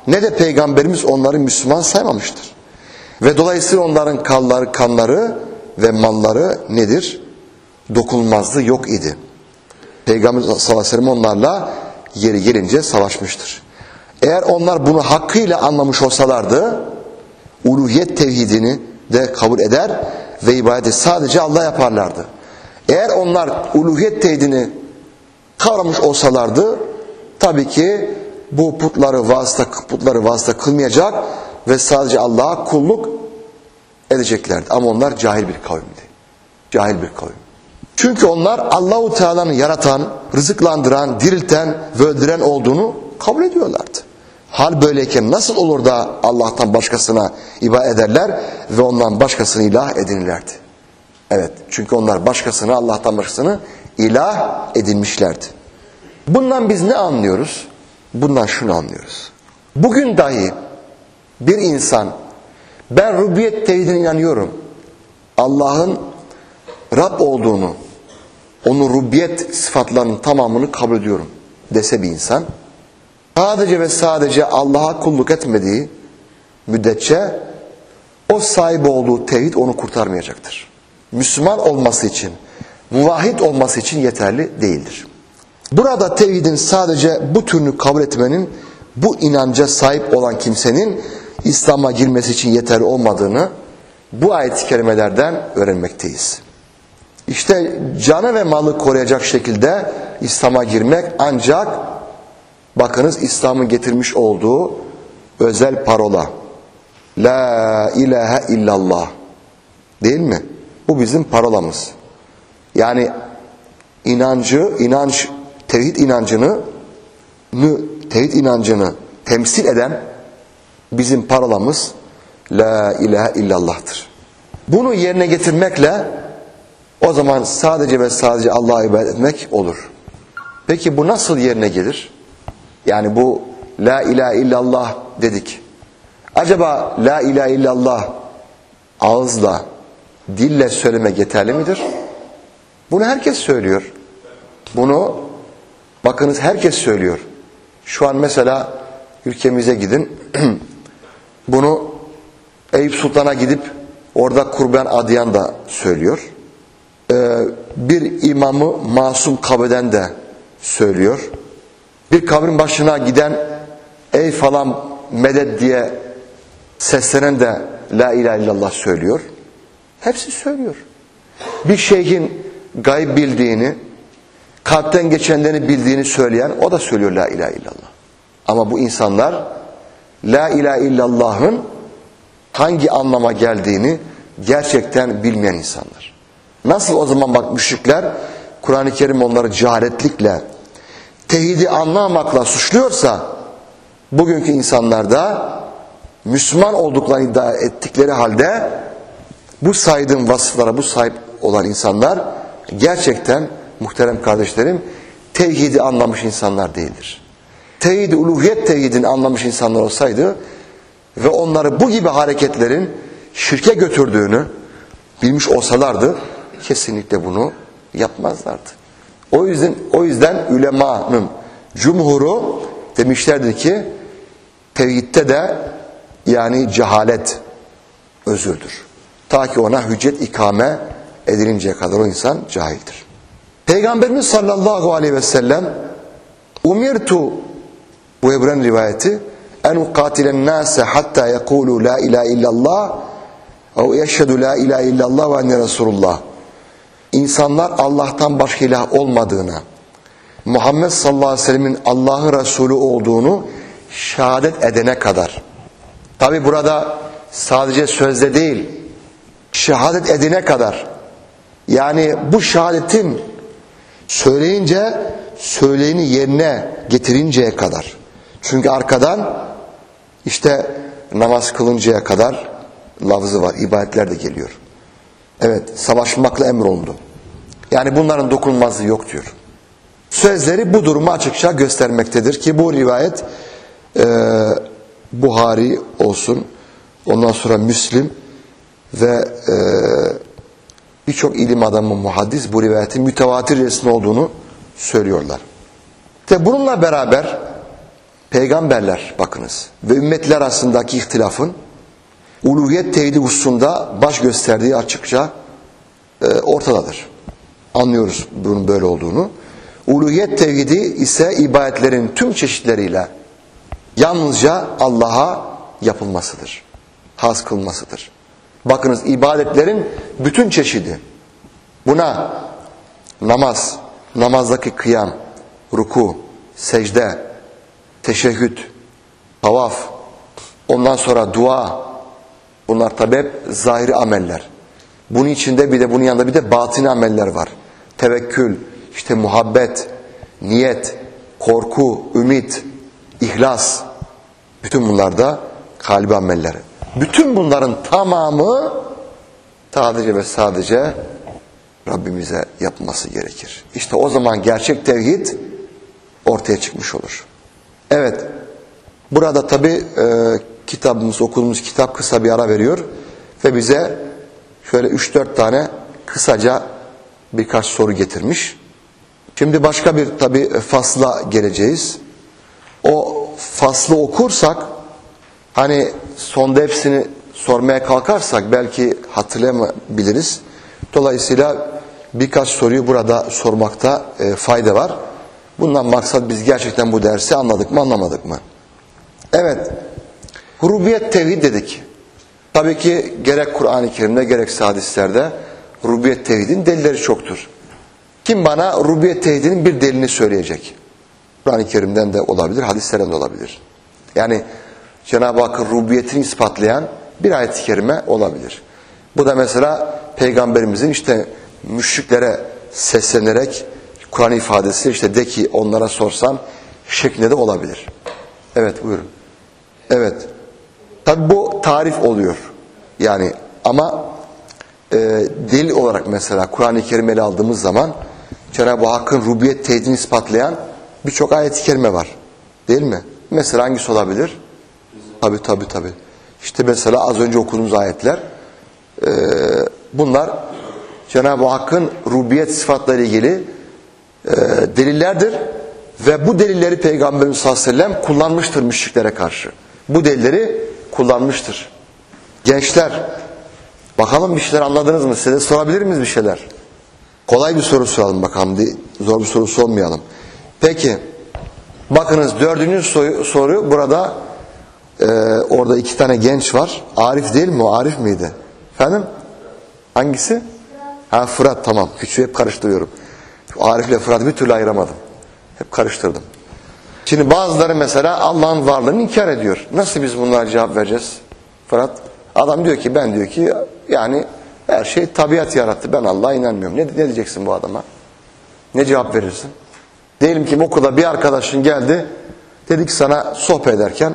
ne de Peygamberimiz onları Müslüman saymamıştır. Ve dolayısıyla onların kanları, kanları ve malları nedir? Dokunulmazlığı yok idi. Peygamber sallallahu aleyhi ve sellem onlarla yeri gelince savaşmıştır. Eğer onlar bunu hakkıyla anlamış olsalardı, uluhiyet tevhidini de kabul eder ve ibadeti sadece Allah yaparlardı. Eğer onlar uluhiyet tevhidini kavramış olsalardı, tabii ki bu putları vasıta, putları vasıta kılmayacak ve sadece Allah'a kulluk edeceklerdi. Ama onlar cahil bir kavimdi. Cahil bir kavim. Çünkü onlar Allah-u Teala'nın yaratan, rızıklandıran, dirilten ve öldüren olduğunu kabul ediyorlardı. Hal böyleyken nasıl olur da Allah'tan başkasına ibadet ederler ve ondan başkasını ilah edinirlerdi? Evet, çünkü onlar başkasını, Allah'tan başkasını ilah edinmişlerdi. Bundan biz ne anlıyoruz? Bundan şunu anlıyoruz. Bugün dahi bir insan, ben rububiyet tevhidine inanıyorum, Allah'ın Rab olduğunu, onun rububiyet sıfatlarının tamamını kabul ediyorum dese bir insan, sadece ve sadece Allah'a kulluk etmediği müddetçe o sahip olduğu tevhid onu kurtarmayacaktır. Müslüman olması için, muvahhid olması için yeterli değildir. Burada tevhidin sadece bu türünü kabul etmenin, bu inanca sahip olan kimsenin İslam'a girmesi için yeterli olmadığını bu ayet-i kerimelerden öğrenmekteyiz. İşte canı ve malı koruyacak şekilde İslam'a girmek ancak, bakınız İslam'ın getirmiş olduğu özel parola. La ilahe illallah. Değil mi? Bu bizim parolamız. Yani inancı, inanç, tevhid inancını, tevhid inancını temsil eden bizim parolamız La ilahe illallah'tır. Bunu yerine getirmekle o zaman sadece ve sadece Allah'a ibadet etmek olur. Peki bu nasıl yerine gelir? Yani bu La ilahe illallah dedik. Acaba La ilahe illallah ağızla, dille söylemek yeterli midir? Bunu herkes söylüyor. Bunu bakınız herkes söylüyor. Şu an mesela ülkemize gidin. Bunu Eyüp Sultan'a gidip orada kurban adayan da söylüyor. Ee, bir imamı masum kabreden de söylüyor. Bir kabrin başına giden ey falan medet diye seslenen de La ilahe illallah söylüyor. Hepsi söylüyor. Bir şeyhin gayb bildiğini, kalpten geçenlerini bildiğini söyleyen o da söylüyor La ilahe illallah. Ama bu insanlar La ilahe illallah'ın hangi anlama geldiğini gerçekten bilmeyen insanlar. Nasıl o zaman bak müşrikler Kur'an-ı Kerim onları cehaletlikle, tevhidi anlamamakla suçluyorsa, bugünkü insanlar da Müslüman olduklarını iddia ettikleri halde bu saydığım vasıflara bu sahip olan insanlar gerçekten muhterem kardeşlerim tevhidi anlamış insanlar değildir. Tevhid-i uluhiyet tevhidini anlamış insanlar olsaydı ve onları bu gibi hareketlerin şirke götürdüğünü bilmiş olsalardı kesinlikle bunu yapmazlardı. O yüzden o yüzden ulemanın cumhuru demişlerdir ki tevhidde de yani cehalet özürdür. Ta ki ona hüccet ikame edilinceye kadar o insan cahildir. Peygamberimiz sallallahu aleyhi ve sellem umirtu, bu Ebren rivayeti, en ukatilen nase hatta yekulu la ilahe illallah ve yeşhedü la ilahe illallah ve enne Resulullah. İnsanlar Allah'tan başka ilah olmadığını, Muhammed sallallahu aleyhi ve sellemin Allah'ın Resulü olduğunu şehadet edene kadar. Tabi burada sadece sözde değil, şehadet edene kadar. Yani bu şehadetin söyleyince söyleyeni yerine getirinceye kadar. Çünkü arkadan işte namaz kılıncaya kadar lafzı var, ibadetler de geliyor. Evet, savaşmakla emrolundu. Yani bunların dokunulmazlığı yok diyor. Sözleri bu durumu açıkça göstermektedir ki bu rivayet e, Buhari olsun, ondan sonra Müslim ve e, birçok ilim adamı muhaddis bu rivayetin mütevatir resmi olduğunu söylüyorlar. İşte bununla beraber peygamberler bakınız ve ümmetler arasındaki ihtilafın uluhiyet tevhidi hususunda baş gösterdiği açıkça e, ortadadır. Anlıyoruz bunun böyle olduğunu. Uluhiyet tevhidi ise ibadetlerin tüm çeşitleriyle yalnızca Allah'a yapılmasıdır. Has kılmasıdır. Bakınız ibadetlerin bütün çeşidi. Buna namaz, namazdaki kıyam, ruku, secde, teşehhüd, tavaf, ondan sonra dua, bunlar tabi hep zahiri ameller. Bunun içinde bir de bunun yanında bir de batini ameller var. Tevekkül, işte muhabbet, niyet, korku, ümit, ihlas. Bütün bunlar da kalbi ameller. Bütün bunların tamamı sadece ve sadece Rabbimize yapması gerekir. İşte o zaman gerçek tevhid ortaya çıkmış olur. Evet, burada tabi e, kitabımız, okuduğumuz kitap kısa bir ara veriyor ve bize şöyle üç dört tane kısaca birkaç soru getirmiş. Şimdi başka bir tabi fasla geleceğiz. O faslı okursak, hani sonda hepsini sormaya kalkarsak belki hatırlayamayabiliriz. Dolayısıyla birkaç soruyu burada sormakta e, fayda var. Bundan maksat biz gerçekten bu dersi anladık mı anlamadık mı? Evet, rububiyet tevhid dedik. Tabii ki gerek Kur'an-ı Kerim'de gerekse hadislerde rububiyet tevhidin delilleri çoktur. Kim bana rububiyet tevhidinin bir delilini söyleyecek? Kur'an-ı Kerim'den de olabilir, hadislerden de olabilir. Yani Cenab-ı Hakk'ın rububiyetini ispatlayan bir ayet-i kerime olabilir. Bu da mesela Peygamberimizin işte müşriklere seslenerek Kur'an ifadesi işte de ki onlara sorsan şeklinde de olabilir. Evet buyurun. Evet. Tabi bu tarif oluyor. Yani ama e, delil olarak mesela Kur'an-ı Kerim'i ele aldığımız zaman Cenab-ı Hakk'ın rububiyet tevhidini ispatlayan birçok ayet-i kerime var. Değil mi? Mesela hangisi olabilir? Tabi tabi tabi. İşte mesela az önce okuduğumuz ayetler e, bunlar Cenab-ı Hakk'ın rububiyet sıfatları ilgili e, delillerdir. Ve bu delilleri Peygamberimiz sallallahu aleyhi ve sellem kullanmıştır müşriklere karşı. Bu delilleri kullanmıştır. Gençler, bakalım bir şeyler anladınız mı? Size sorabilir miyiz bir şeyler? Kolay bir soru soralım bakalım. Zor bir soru sormayalım. Peki, bakınız dördüncü soru, soru burada e, orada iki tane genç var. Arif değil mi o? Arif miydi? Efendim? Hangisi? Ha Fırat, tamam. Küçüğü hep karıştırıyorum. Arif ile Fırat'ı bir türlü ayıramadım. Hep karıştırdım. Şimdi bazıları mesela Allah'ın varlığını inkar ediyor. Nasıl biz bunlara cevap vereceğiz? Fırat, adam diyor ki ben diyor ki yani her şey tabiat yarattı. Ben Allah'a inanmıyorum. Ne, ne diyeceksin bu adama? Ne cevap verirsin? Diyelim ki okulda bir arkadaşın geldi. Dedi ki sana sohbet ederken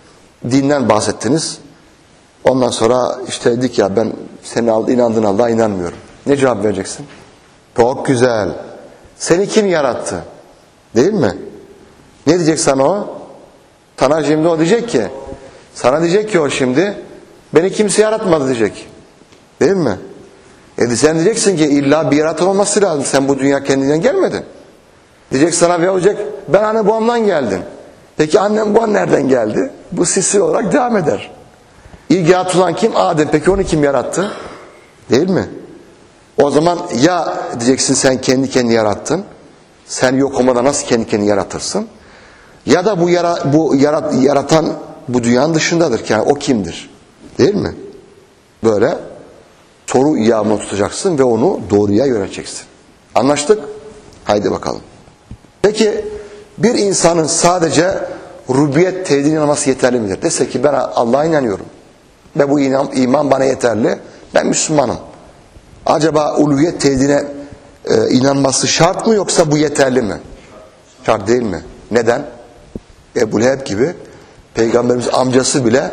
dinden bahsettiniz. Ondan sonra işte dedik ya ben senin inandığın Allah'a inanmıyorum. Ne cevap vereceksin? Çok güzel. Seni kim yarattı? Değil mi? Ne diyecek sana o? Sana şimdi o diyecek ki, sana diyecek ki o şimdi, beni kimse yaratmadı diyecek. Değil mi? E sen diyeceksin ki illa bir yaratan olması lazım. Sen bu dünya kendinden gelmedin. Diyecek sana ve olacak, ben anne babamdan geldim. Peki annem babam nereden geldi? Bu silsile olarak devam eder. İlk yaratılan kim? Adem. Peki onu kim yarattı? Değil mi? O zaman ya diyeceksin sen kendi kendini yarattın. Sen yok olmadan nasıl kendi kendini yaratırsın? Ya da bu, yara, bu yarat, yaratan bu dünyanın dışındadır. Yani o kimdir? Değil mi? Böyle soru yağmur tutacaksın ve onu doğruya yöneteceksin. Anlaştık? Haydi bakalım. Peki bir insanın sadece rububiyet tevhidine inanması yeterli midir? Dese ki ben Allah'a inanıyorum. Ve bu iman, iman bana yeterli. Ben Müslümanım. Acaba uluhiyet tevhidine e, inanması şart mı yoksa bu yeterli mi? Şart değil mi? Neden? Ebu Leheb gibi Peygamberimiz amcası bile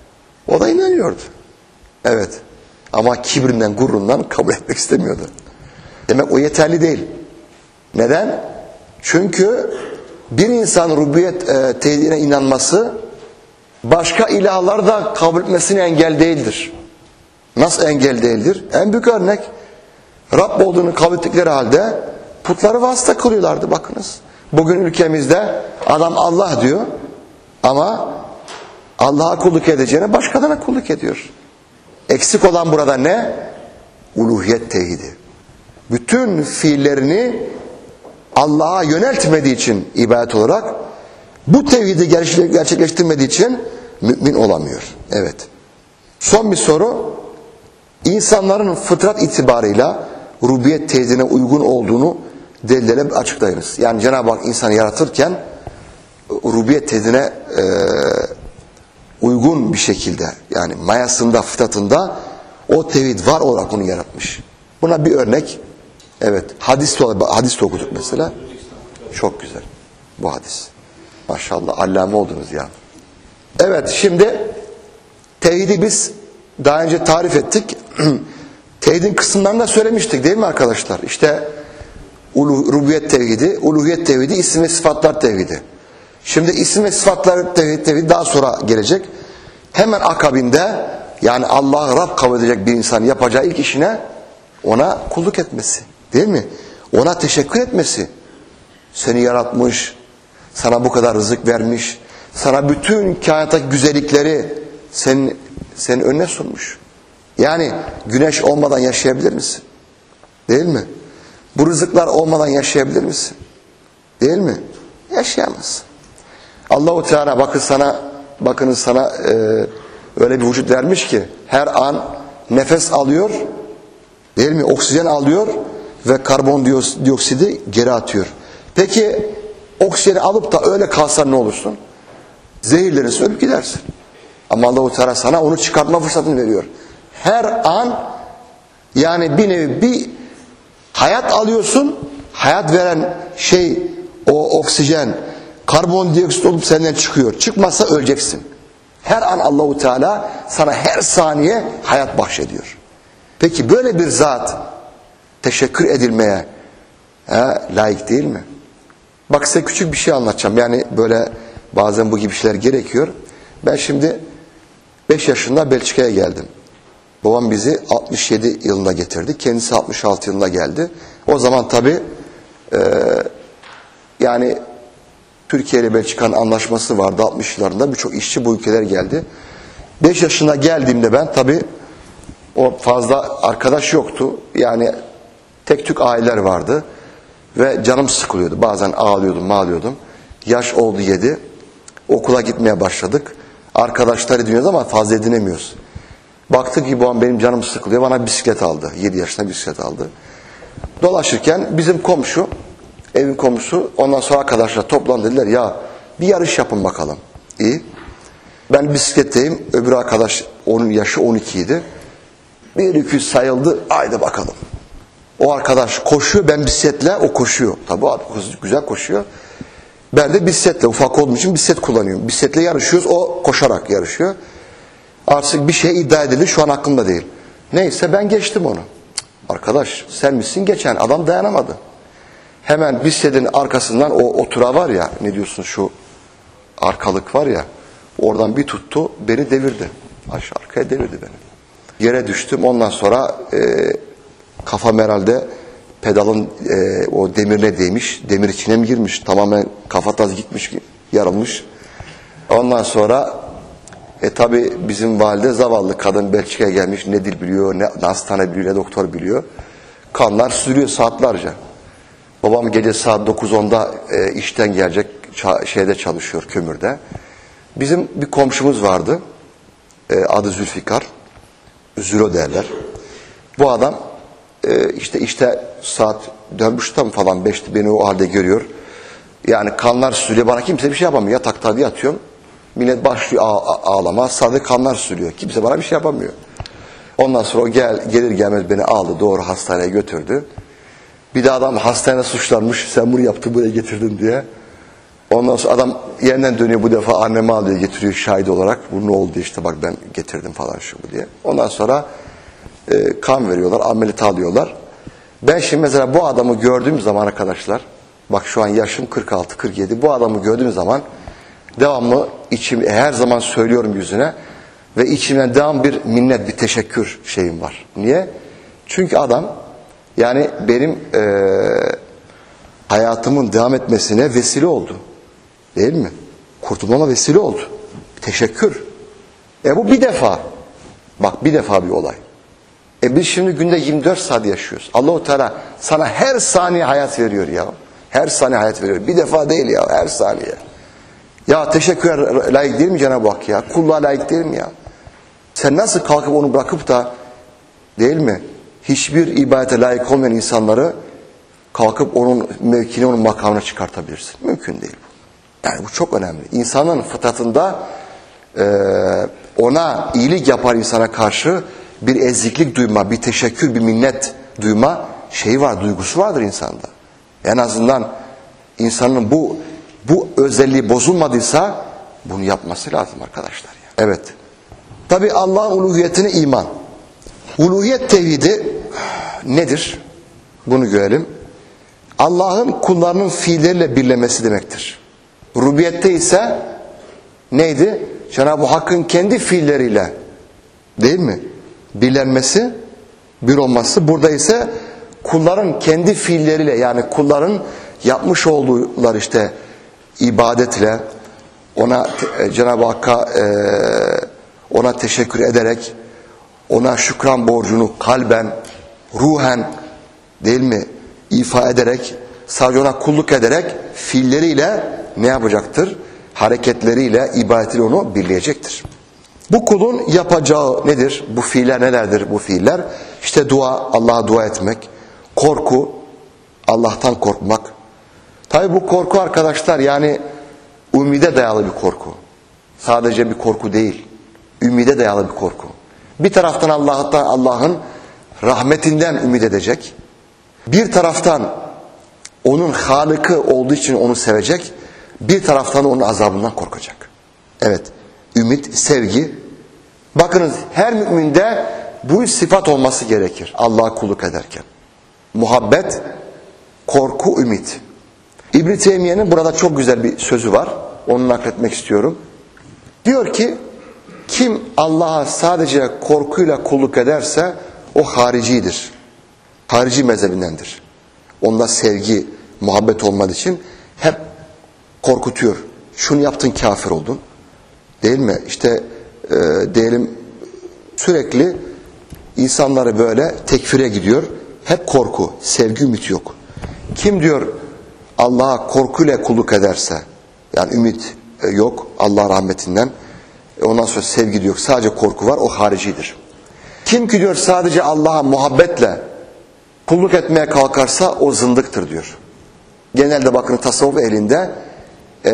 o da inanıyordu. Evet. Ama kibrinden, gururundan kabul etmek istemiyordu. Demek o yeterli değil. Neden? Çünkü bir insan rububiyet e, tevhidine inanması başka ilahları da kabul etmesine engel değildir. Nasıl engel değildir? En büyük örnek Rab olduğunu kabul ettikleri halde putları vasıta kılıyorlardı bakınız. Bugün ülkemizde adam Allah diyor Ama Allah'a kulluk edeceğine başkalarına kulluk ediyor. Eksik olan burada ne? Uluhiyet tevhidi. Bütün fiillerini Allah'a yöneltmediği için ibadet olarak, bu tevhidi gerçekleştirmediği için mümin olamıyor. Evet. Son bir soru. İnsanların fıtrat itibarıyla rububiyet tevhidine uygun olduğunu delillerle açıklayınız. Yani Cenab-ı Hak insanı yaratırken rububiyet tevhidine e, uygun bir şekilde, yani mayasında, fıtratında o tevhid var olarak onu yaratmış. Buna bir örnek. Evet. Hadis de, hadis de okuduk mesela. Çok güzel. Bu hadis. Maşallah. Allame oldunuz ya. Evet. Şimdi tevhidi biz daha önce tarif ettik. Tevhidin kısımlarını da söylemiştik değil mi arkadaşlar? İşte ulu, rububiyet tevhidi, uluhiyet tevhidi, isim ve sıfatlar tevhidi. Şimdi isim ve sıfatlar tevhidi, tevhidi daha sonra gelecek. Hemen akabinde, yani Allah'ı Rab kabul edecek bir insan yapacağı ilk işine ona kulluk etmesi. Değil mi? Ona teşekkür etmesi. Seni yaratmış, sana bu kadar rızık vermiş, sana bütün kainattaki güzellikleri senin, senin önüne sunmuş. Yani güneş olmadan yaşayabilir misin? Değil mi? Bu rızıklar olmadan yaşayabilir misin? Değil mi? Yaşayamazsın. Allah-u Teala bakın sana, bakınız sana e, öyle bir vücut vermiş ki her an nefes alıyor, değil mi? Oksijen alıyor ve karbondioksidi geri atıyor. Peki oksijeni alıp da öyle kalsan ne olursun? Zehirlenirsin, ölüp gidersin. Ama Allah-u Teala sana onu çıkartma fırsatını veriyor. Her an, yani bir nevi bir hayat alıyorsun, hayat veren şey o oksijen, karbondioksit olup senden çıkıyor. Çıkmazsa öleceksin. Her an Allah-u Teala sana her saniye hayat bahşediyor. Peki böyle bir zat teşekkür edilmeye he, layık değil mi? Bak size küçük bir şey anlatacağım. Yani böyle bazen bu gibi şeyler gerekiyor. Ben şimdi beş yaşında Belçika'ya geldim. Babam bizi altmış yedi yılında getirdi. Kendisi altmış altı yılında geldi. O zaman tabii e, yani Türkiye ile Belçika'nın anlaşması vardı altmış yıllarında. Birçok işçi bu ülkeler geldi. beş yaşına geldiğimde ben tabii o fazla arkadaş yoktu. Yani tek tük aileler vardı. Ve canım sıkılıyordu. Bazen ağlıyordum, ağlıyordum. Yaş oldu yedi. Okula gitmeye başladık. Arkadaşlar ediniyoruz ama fazla edinemiyoruz. Baktık ki bu an benim canım sıkılıyor. Bana bisiklet aldı. yedi yaşında bisiklet aldı. Dolaşırken bizim komşu, evin komşusu, ondan sonra arkadaşlar toplandı, dediler ya bir yarış yapın bakalım. İyi. Ben bisikletteyim. Öbür arkadaş onun yaşı on iki idi. Bir iki sayıldı. Haydi bakalım. O arkadaş koşuyor, ben bisikletle, o koşuyor. Tabii o güzel koşuyor. Ben de bisikletle, ufak olduğum için bisiklet kullanıyorum. Bisikletle yarışıyoruz, o koşarak yarışıyor. Artık bir şey iddia edilir, şu an aklımda değil. Neyse ben geçtim onu. Arkadaş sen misin geçen? Adam dayanamadı. Hemen bisikletin arkasından o otura var ya, ne diyorsun şu arkalık var ya, oradan bir tuttu, beni devirdi. Aşağı arkaya devirdi beni. Yere düştüm, ondan sonra e, kafam herhalde pedalın e, o demirine değmiş, demir içine mi girmiş, tamamen kafataz gitmiş, yarılmış. Ondan sonra e tabi bizim valide zavallı kadın, Belçika'ya gelmiş, ne dil biliyor, ne hastane biliyor, ne doktor biliyor. Kanlar sürüyor saatlerce. Babam gece saat dokuz onda e, işten gelecek, şeyde çalışıyor, kömürde. Bizim bir komşumuz vardı, e, adı Zülfikar, Zülo derler. Bu adam e, işte işte saat dönmüşte mi falan, beşti, beni o halde görüyor. Yani kanlar sürüyor, bana kimse bir şey yapamıyor, yatakta bir yatıyorum. Millet başlıyor ağlama, sadece kanlar sürüyor. Kimse bana bir şey yapamıyor. Ondan sonra o gel, gelir gelmez beni aldı, doğru hastaneye götürdü. Bir de adam hastanede suçlanmış, sen bunu yaptın, buraya getirdin diye. Ondan sonra adam yeniden dönüyor, bu defa annemi alıyor, getiriyor şahit olarak. Bu ne oldu işte, bak ben getirdim falan şu bu diye. Ondan sonra e, kan veriyorlar, ameliyat alıyorlar. Ben şimdi mesela bu adamı gördüğüm zaman arkadaşlar, bak şu an yaşım kırk altı kırk yedi, bu adamı gördüğüm zaman devamlı içim, her zaman söylüyorum yüzüne ve içimden devam bir minnet, bir teşekkür şeyim var. Niye? Çünkü adam yani benim e, hayatımın devam etmesine vesile oldu. Değil mi? kurtulmama vesile oldu. Teşekkür. E bu bir defa. Bak bir defa bir olay. E biz şimdi günde yirmi dört saat yaşıyoruz. Allah-u Teala sana her saniye hayat veriyor ya. Her saniye hayat veriyor. Bir defa değil ya, her saniye. Ya teşekkür layık değil mi Cenab-ı Hak ya? Kulluğa layık değil mi ya? Sen nasıl kalkıp onu bırakıp da, değil mi, hiçbir ibadete layık olmayan insanları kalkıp onun mevkini, onun makamına çıkartabilirsin? Mümkün değil bu. Yani bu çok önemli. İnsanın fıtratında e, ona iyilik yapar insana karşı bir eziklik duyma, bir teşekkür, bir minnet duyma şeyi var, duygusu vardır insanda. En azından insanın bu bu özelliği bozulmadıysa bunu yapması lazım arkadaşlar. Yani. Evet. Tabi Allah'ın uluhiyetine iman. Uluhiyet tevhidi nedir? Bunu görelim. Allah'ın kullarının fiilleriyle birlemesi demektir. Rububiyette ise neydi? Cenab-ı Hakk'ın kendi fiilleriyle, değil mi? Birlenmesi, bir olması. Burada ise kulların kendi fiilleriyle, yani kulların yapmış oldukları işte ibadetle ona Cenab-ı Hakk'a e, ona teşekkür ederek, ona şükran borcunu kalben, ruhen, değil mi, ifa ederek, sadece ona kulluk ederek fiilleriyle ne yapacaktır? Hareketleriyle, ibadetiyle onu birleyecektir. Bu kulun yapacağı nedir? Bu fiiller nelerdir bu fiiller? İşte dua, Allah'a dua etmek, korku, Allah'tan korkmak. Tabi bu korku arkadaşlar yani ümide dayalı bir korku. Sadece bir korku değil. Ümide dayalı bir korku. Bir taraftan Allah'tan, Allah'ın rahmetinden ümit edecek. Bir taraftan onun Halık'ı olduğu için onu sevecek. Bir taraftan onun azabından korkacak. Evet. Ümit, sevgi. Bakınız her müminde bu sıfat olması gerekir. Allah'a kulluk ederken. Muhabbet, korku, ümit. İbn-i Teymiye'nin burada çok güzel bir sözü var. Onu nakletmek istiyorum. Diyor ki, kim Allah'a sadece korkuyla kulluk ederse o haricidir. Harici mezhebindendir. Onda sevgi, muhabbet olmadığı için hep korkutuyor. Şunu yaptın kafir oldun. Değil mi? İşte e, diyelim sürekli insanları böyle tekfire gidiyor. Hep korku, sevgi, ümit yok. Kim diyor Allah'a korkuyla kulluk ederse, yani ümit yok Allah rahmetinden, ondan sonra sevgi yok, sadece korku var, o haricidir. Kim ki diyor sadece Allah'a muhabbetle kulluk etmeye kalkarsa o zındıktır diyor. Genelde bakın tasavvuf ehlinde e,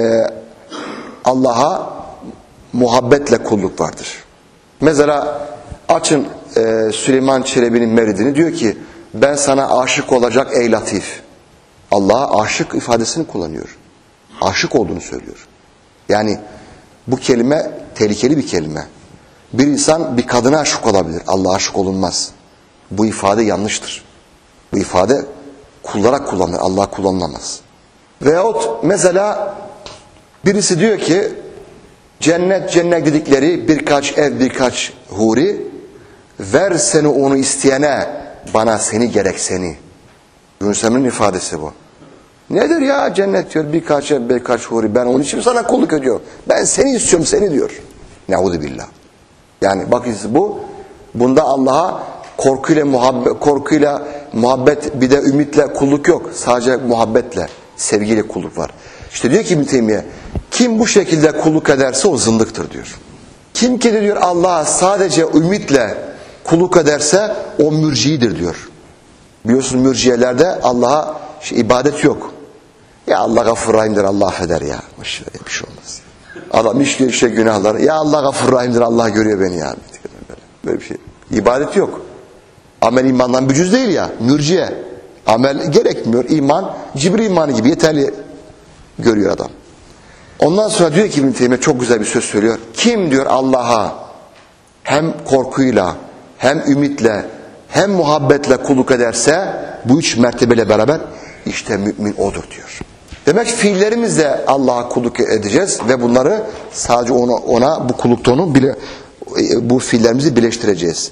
Allah'a muhabbetle kulluk vardır. Mesela açın e, Süleyman Çelebi'nin meridini, diyor ki ben sana aşık olacak ey Latif. Allah'a aşık ifadesini kullanıyor. Aşık olduğunu söylüyor. Yani bu kelime tehlikeli bir kelime. Bir insan bir kadına aşık olabilir. Allah'a aşık olunmaz. Bu ifade yanlıştır. Bu ifade kullanarak kullanılır. Allah kullanılamaz. Veyahut mesela birisi diyor ki cennet cennet dedikleri birkaç ev birkaç huri, ver seni onu isteyene, bana seni gerek seni. Yunus Emre'nin ifadesi bu. Nedir ya cennet diyor, birkaç ev birkaç huri, ben onun için sana kulluk ediyorum. Ben seni istiyorum, seni diyor. Neuzubillah. Yani bakın bu, bunda Allah'a korkuyla muhabbet, korkuyla muhabbet, bir de ümitle kulluk yok. Sadece muhabbetle, sevgiyle kulluk var. İşte diyor ki İbn Teymiye, kim bu şekilde kulluk ederse o zındıktır diyor. Kim ki diyor Allah'a sadece ümitle kulluk ederse o mürciidir diyor. Biliyorsunuz mürciyelerde Allah'a şey, ibadet yok. Ya Allah Gafur Rahim'dir, Allah affeder ya. Bir şey olmaz. Adam işliyor işte günahları. Ya Allah Gafur Rahim'dir, Allah görüyor beni ya. Böyle, böyle bir şey. İbadet yok. Amel imandan bir cüz değil ya. Mürciye. Amel gerekmiyor. İman Cibril imanı gibi yeterli görüyor adam. Ondan sonra diyor ki İbn Teymiye çok güzel bir söz söylüyor. Kim diyor Allah'a hem korkuyla hem ümitle hem muhabbetle kulluk ederse bu üç mertebeyle beraber işte mümin odur diyor. Demek ki fiillerimizle Allah'a kulluk edeceğiz ve bunları sadece ona, ona bu kullukta onu bile, bu fiillerimizi birleştireceğiz.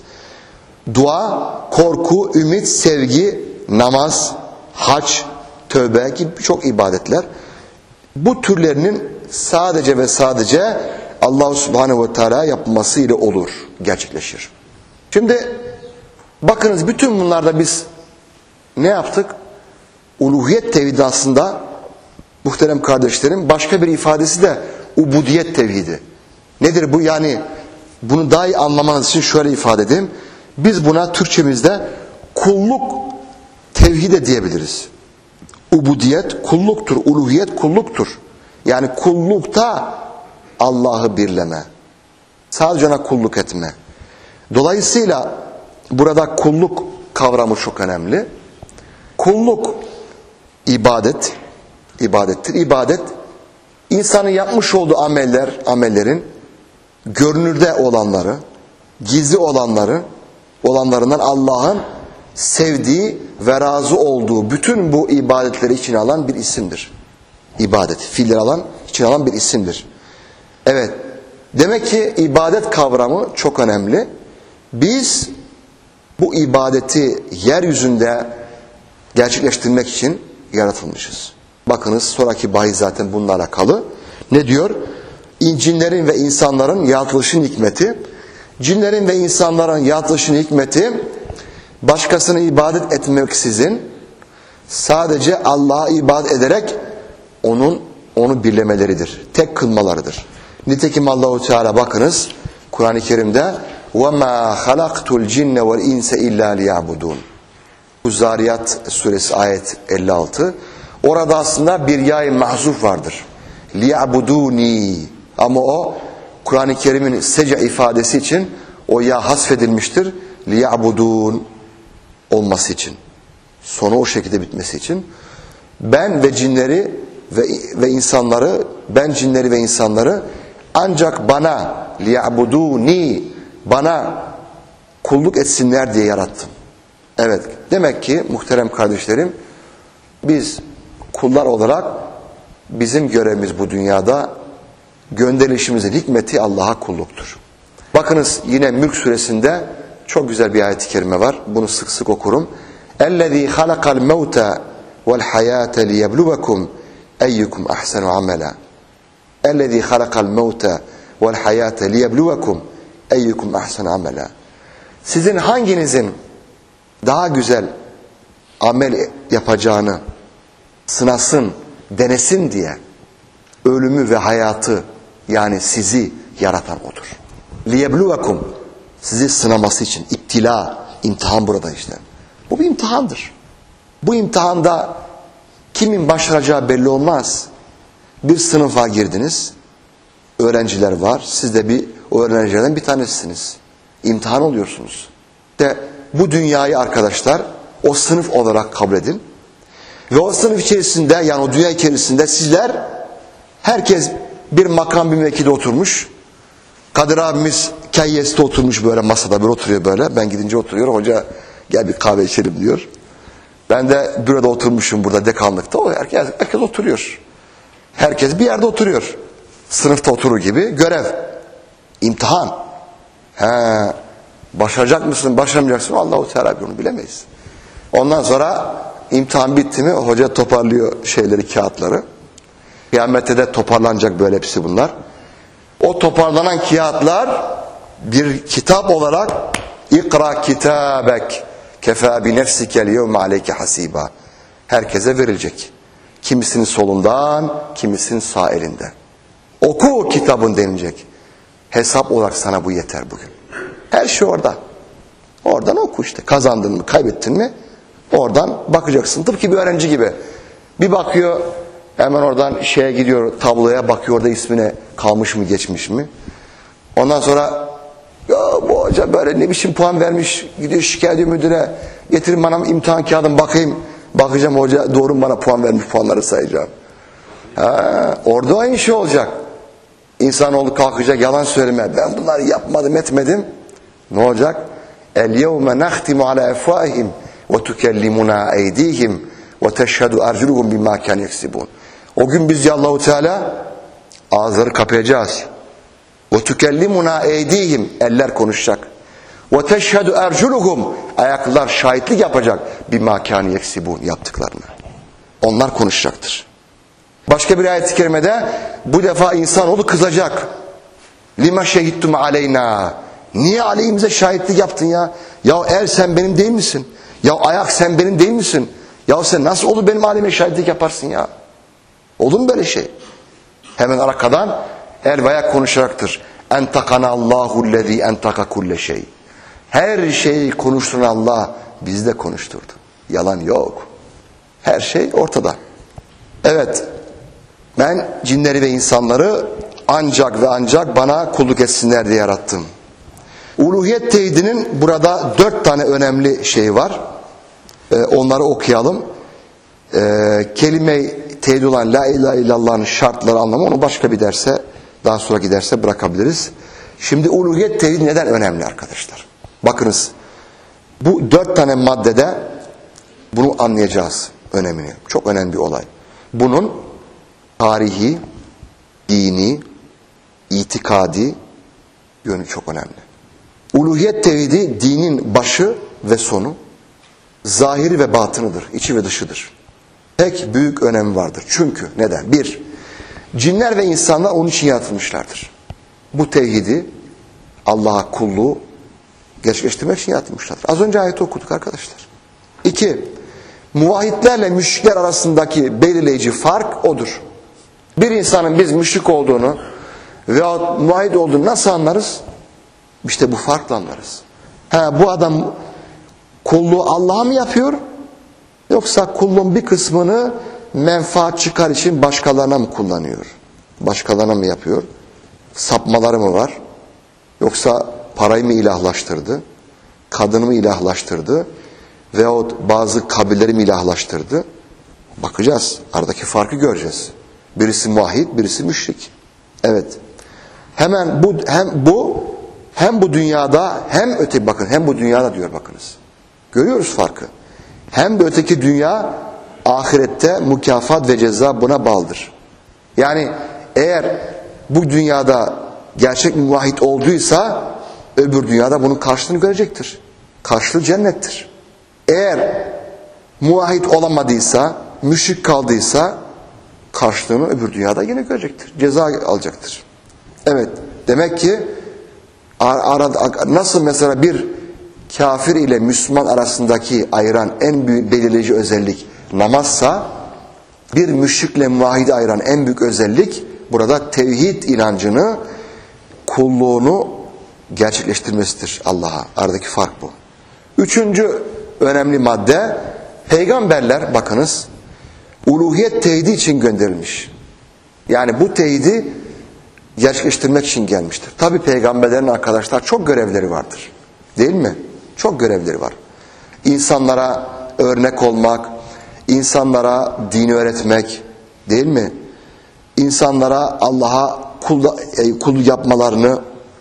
Dua, korku, ümit, sevgi, namaz, hac, tövbe gibi birçok ibadetler. Bu türlerinin sadece ve sadece Allah Subhanahu ve Teala yapması ile olur, gerçekleşir. Şimdi bakınız, bütün bunlarda biz ne yaptık? Uluhiyet tevhidi aslında muhterem kardeşlerim, başka bir ifadesi de ubudiyet tevhidi. Nedir bu? Yani bunu daha iyi anlamanız için şöyle ifade edeyim. Biz buna Türkçemizde kulluk tevhidi diyebiliriz. Ubudiyet kulluktur, uluhiyet kulluktur. Yani kullukta Allah'ı birleme. Sadece ona kulluk etme. Dolayısıyla burada kulluk kavramı çok önemli. Kulluk ibadet, ibadettir. İbadet, insanın yapmış olduğu ameller, amellerin görünürde olanları, gizli olanları, olanlarından Allah'ın sevdiği ve razı olduğu bütün bu ibadetleri içine alan bir isimdir. İbadet, fiilleri alan, içine alan bir isimdir. Evet, demek ki ibadet kavramı çok önemli. Biz bu ibadeti yeryüzünde gerçekleştirmek için yaratılmışız. Bakınız, sonraki bahis zaten bununla alakalı. Ne diyor? Cinlerin ve insanların yaratılışın hikmeti. Cinlerin ve insanların yaratılışın hikmeti, başkasını ibadet etmeksizin sadece Allah'a ibadet ederek onun onu birlemeleridir. Tek kılmalarıdır. Nitekim Allahu Teala bakınız Kur'an-ı Kerim'de وَمَا خَلَقْتُ الْجِنَّ وَالْاِنْسَ اِلَّا لِيَعْبُدُونَ. Bu Zariyat suresi ayet elli altı. Orada aslında bir yay mahzuf vardır. لِيَعْبُدُونِي. Ama o Kur'an-ı Kerim'in seca ifadesi için o ya hasfedilmiştir. لِيَعْبُدُونَ olması için. Sonu o şekilde bitmesi için. Ben ve cinleri ve, ve insanları, ben cinleri ve insanları ancak bana liyabuduni, bana kulluk etsinler diye yarattım. Evet, demek ki muhterem kardeşlerim, biz kullar olarak bizim görevimiz bu dünyada, gönderilişimizin hikmeti Allah'a kulluktur. Bakınız yine Mülk suresinde çok güzel bir ayet-i kerime var. Bunu sık sık okurum. اَلَّذ۪ي خَلَقَ الْمَوْتَ وَالْحَيَاةَ لِيَبْلُوَكُمْ اَيُّكُمْ اَحْسَنُ عَمَلًا. اَلَّذ۪ي خَلَقَ الْمَوْتَ وَالْحَيَاةَ لِيَبْلُوَكُمْ اَيُّكُمْ اَحْسَنُ عَمَلًا. Sizin hanginizin daha güzel amel yapacağını sınasın, denesin diye ölümü ve hayatı, yani sizi yaratan odur. لِيَبْلُوَكُمْ, sizi sınaması için. İptila, imtihan burada işte. Bu bir imtihandır. Bu imtihanda kimin başaracağı belli olmaz. Bir sınıfa girdiniz, öğrenciler var, siz de bir o öğrencilerden bir tanesiniz. İmtihan oluyorsunuz. De bu dünyayı arkadaşlar o sınıf olarak kabul edin. Ve o sınıf içerisinde, yani o dünya içerisinde sizler, herkes bir makam bir mevkide oturmuş. Kadir abimiz Keyyes'te oturmuş böyle masada, bir oturuyor böyle. Ben gidince oturuyor. Hoca gel bir kahve içelim diyor. Ben de büroda oturmuşum burada dekanlıkta. O herkes, herkes oturuyor. Herkes bir yerde oturuyor. Sınıfta oturur gibi. Görev. İmtihan. He, başaracak mısın, başaramayacaksın? Allah-u Teala onu bilemeyiz. Ondan sonra imtihan bitti mi hoca toparlıyor şeyleri, kağıtları. Kıyamette de toparlanacak böyle hepsi bunlar. O toparlanan kağıtlar bir kitap olarak İkra kitabek kefâ bi nefsikel yevme aleyke hasiba. Herkese verilecek. Kimisinin solundan, kimisinin sağ elinde. Oku kitabın denilecek. Hesap olarak sana bu yeter bugün. Her şey orada. Oradan oku işte. Kazandın mı, kaybettin mi? Oradan bakacaksın. Tıpkı bir öğrenci gibi. Bir bakıyor, hemen oradan şeye gidiyor, tabloya bakıyor, orada ismine kalmış mı, geçmiş mi? Ondan sonra ya bu hoca böyle ne biçim puan vermiş, gidiyor şikayet ediyor müdüre, getirin bana imtihan kağıdını bakayım, bakacağım hoca doğru mu bana puan vermiş, puanları sayacağım. Ha, orada aynı şey olacak. İnsanoğlu kalkacak, yalan söyleme, ben bunları yapmadım etmedim. Ne olacak? El yevme nahtimu ala efvahihim ve tukellimuna eydihim ve teşhedü arculuhum bimâ kân yeksibûn. O gün biz ya Allahu Teala ağızları kapayacağız. Ve tukellimuna eydihim, eller konuşacak. Ve teşhedü erculuhum, ayaklar şahitlik yapacak bimâ kân yeksibûn, yaptıklarına. Onlar konuşacaktır. Başka bir ayet-i kerimede bu defa insanoğlu kızacak. Lima şehittum aleyna. Niye aleyhimize şahitlik yaptın ya? Ya el sen benim değil misin? Ya ayak sen benim değil misin? Ya sen nasıl olur benim aleyhime şahitlik yaparsın ya? Olur mu böyle şey? Hemen arkadan el ve ayak konuşacaktır. Entakana Allahu'llezî entaka kulle şey. Her şeyi konuşturan Allah bizi de konuşturdu. Yalan yok. Her şey ortada. Evet. Ben cinleri ve insanları ancak ve ancak bana kulluk etsinler diye yarattım. Uluhiyet teyidinin burada dört tane önemli şey var. Ee, onları okuyalım. Ee, kelime-i teyid olan la ilahe illallah'ın şartları anlamı onu başka bir derse, daha sonra giderse bırakabiliriz. Şimdi uluhiyet teyidi neden önemli arkadaşlar? Bakınız, bu dört tane maddede bunu anlayacağız önemini. Çok önemli bir olay. Bunun tarihi, dini, itikadi yönü çok önemli. Uluhiyet tevhidi dinin başı ve sonu, zahiri ve batınıdır, içi ve dışıdır. Pek büyük önemi vardır. Çünkü neden? Bir, cinler ve insanlar onun için yaratılmışlardır. Bu tevhidi, Allah'a kulluğu gerçekleştirmek için yaratılmışlardır. Az önce ayeti okuduk arkadaşlar. İki, muvahhidlerle müşrikler arasındaki belirleyici fark odur. Bir insanın biz müşrik olduğunu veyahut muvahhid olduğunu nasıl anlarız? İşte bu farkla anlarız. Ha, bu adam kulluğu Allah'a mı yapıyor? Yoksa kulluğun bir kısmını menfaat çıkar için başkalarına mı kullanıyor? Başkalarına mı yapıyor? Sapmaları mı var? Yoksa parayı mı ilahlaştırdı? Kadını mı ilahlaştırdı? Veyahut bazı kabileleri mi ilahlaştırdı? Bakacağız. Aradaki farkı göreceğiz. Birisi muvahhid, birisi müşrik. Evet. Hemen bu hem bu hem bu dünyada hem öteki bakın hem bu dünyada diyor bakınız. Görüyoruz farkı. Hem de öteki dünya ahirette mükafat ve ceza buna bağlıdır. Yani eğer bu dünyada gerçek muvahhid olduysa öbür dünyada bunun karşılığını görecektir. Karşılığı cennettir. Eğer muvahhid olamadıysa, müşrik kaldıysa karşılığını öbür dünyada yine görecektir. Ceza alacaktır. Evet. Demek ki nasıl mesela bir kafir ile Müslüman arasındaki ayıran en büyük belirleyici özellik namazsa, bir müşrikle muvahhidi ayıran en büyük özellik burada tevhid inancını, kulluğunu gerçekleştirmesidir Allah'a. Aradaki fark bu. Üçüncü önemli madde, peygamberler bakınız uluhiyet tevhidi için gönderilmiş. Yani bu tevhidi gerçekleştirmek için gelmiştir. Tabi peygamberlerin arkadaşlar çok görevleri vardır. Değil mi? Çok görevleri var. İnsanlara örnek olmak, insanlara dini öğretmek, değil mi? İnsanlara Allah'a kul, kul yapmalarını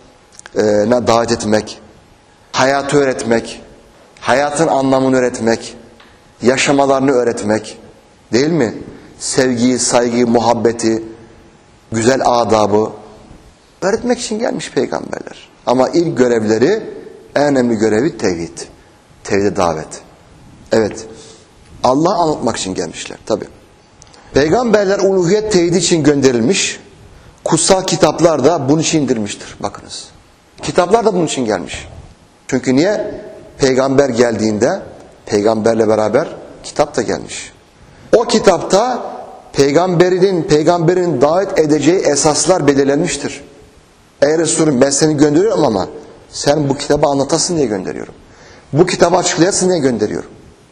e, davet etmek, hayatı öğretmek, hayatın anlamını öğretmek, yaşamalarını öğretmek, değil mi? Sevgiyi, saygıyı, muhabbeti, güzel adabı öğretmek için gelmiş peygamberler. Ama ilk görevleri, en önemli görevi tevhid. Tevhide davet. Evet. Allah'ı anlatmak için gelmişler tabi. Peygamberler uluhiyet tevhidi için gönderilmiş. Kutsal kitaplar da bunun için indirmiştir. Bakınız. Kitaplar da bunun için gelmiş. Çünkü niye? Peygamber geldiğinde peygamberle beraber kitap da gelmiş. O kitapta peygamberinin peygamberin davet edeceği esaslar belirlenmiştir. Ey Resulüm ben seni gönderiyorum ama sen bu kitabı anlatasın diye gönderiyorum. Bu kitabı açıklayasın diye gönderiyorum.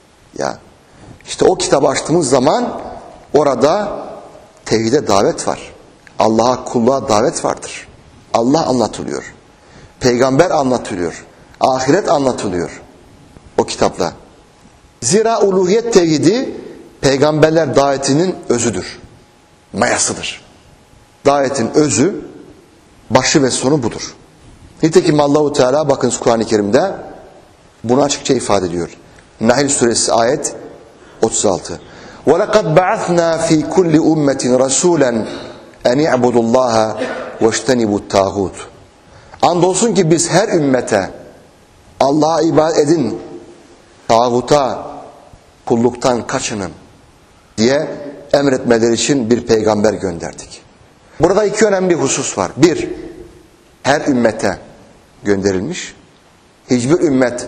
Ya işte o kitabı açtığımız zaman orada tevhide davet var. Allah'a kulluğa davet vardır. Allah anlatılıyor. Peygamber anlatılıyor. Ahiret anlatılıyor. O kitapla. Zira uluhiyet tevhidi peygamberler davetinin özüdür. Mayasıdır. Davetin özü, başı ve sonu budur. Nitekim Allahu Teala bakın Kur'an-ı Kerim'de bunu açıkça ifade ediyor. Nahl suresi ayet otuz altı. وَلَقَدْ بَعَثْنَا ف۪ي كُلِّ اُمَّةٍ رَسُولًا اَنْ يَعْبُدُ اللّٰهَ وَاجْتَنِبُوا التَّاغُوتِ. Andolsun ki biz her ümmete Allah'a ibadet edin, tağuta, kulluktan kaçının diye emretmeleri için bir peygamber gönderdik. Burada iki önemli husus var. Bir, her ümmete gönderilmiş. Hiçbir ümmet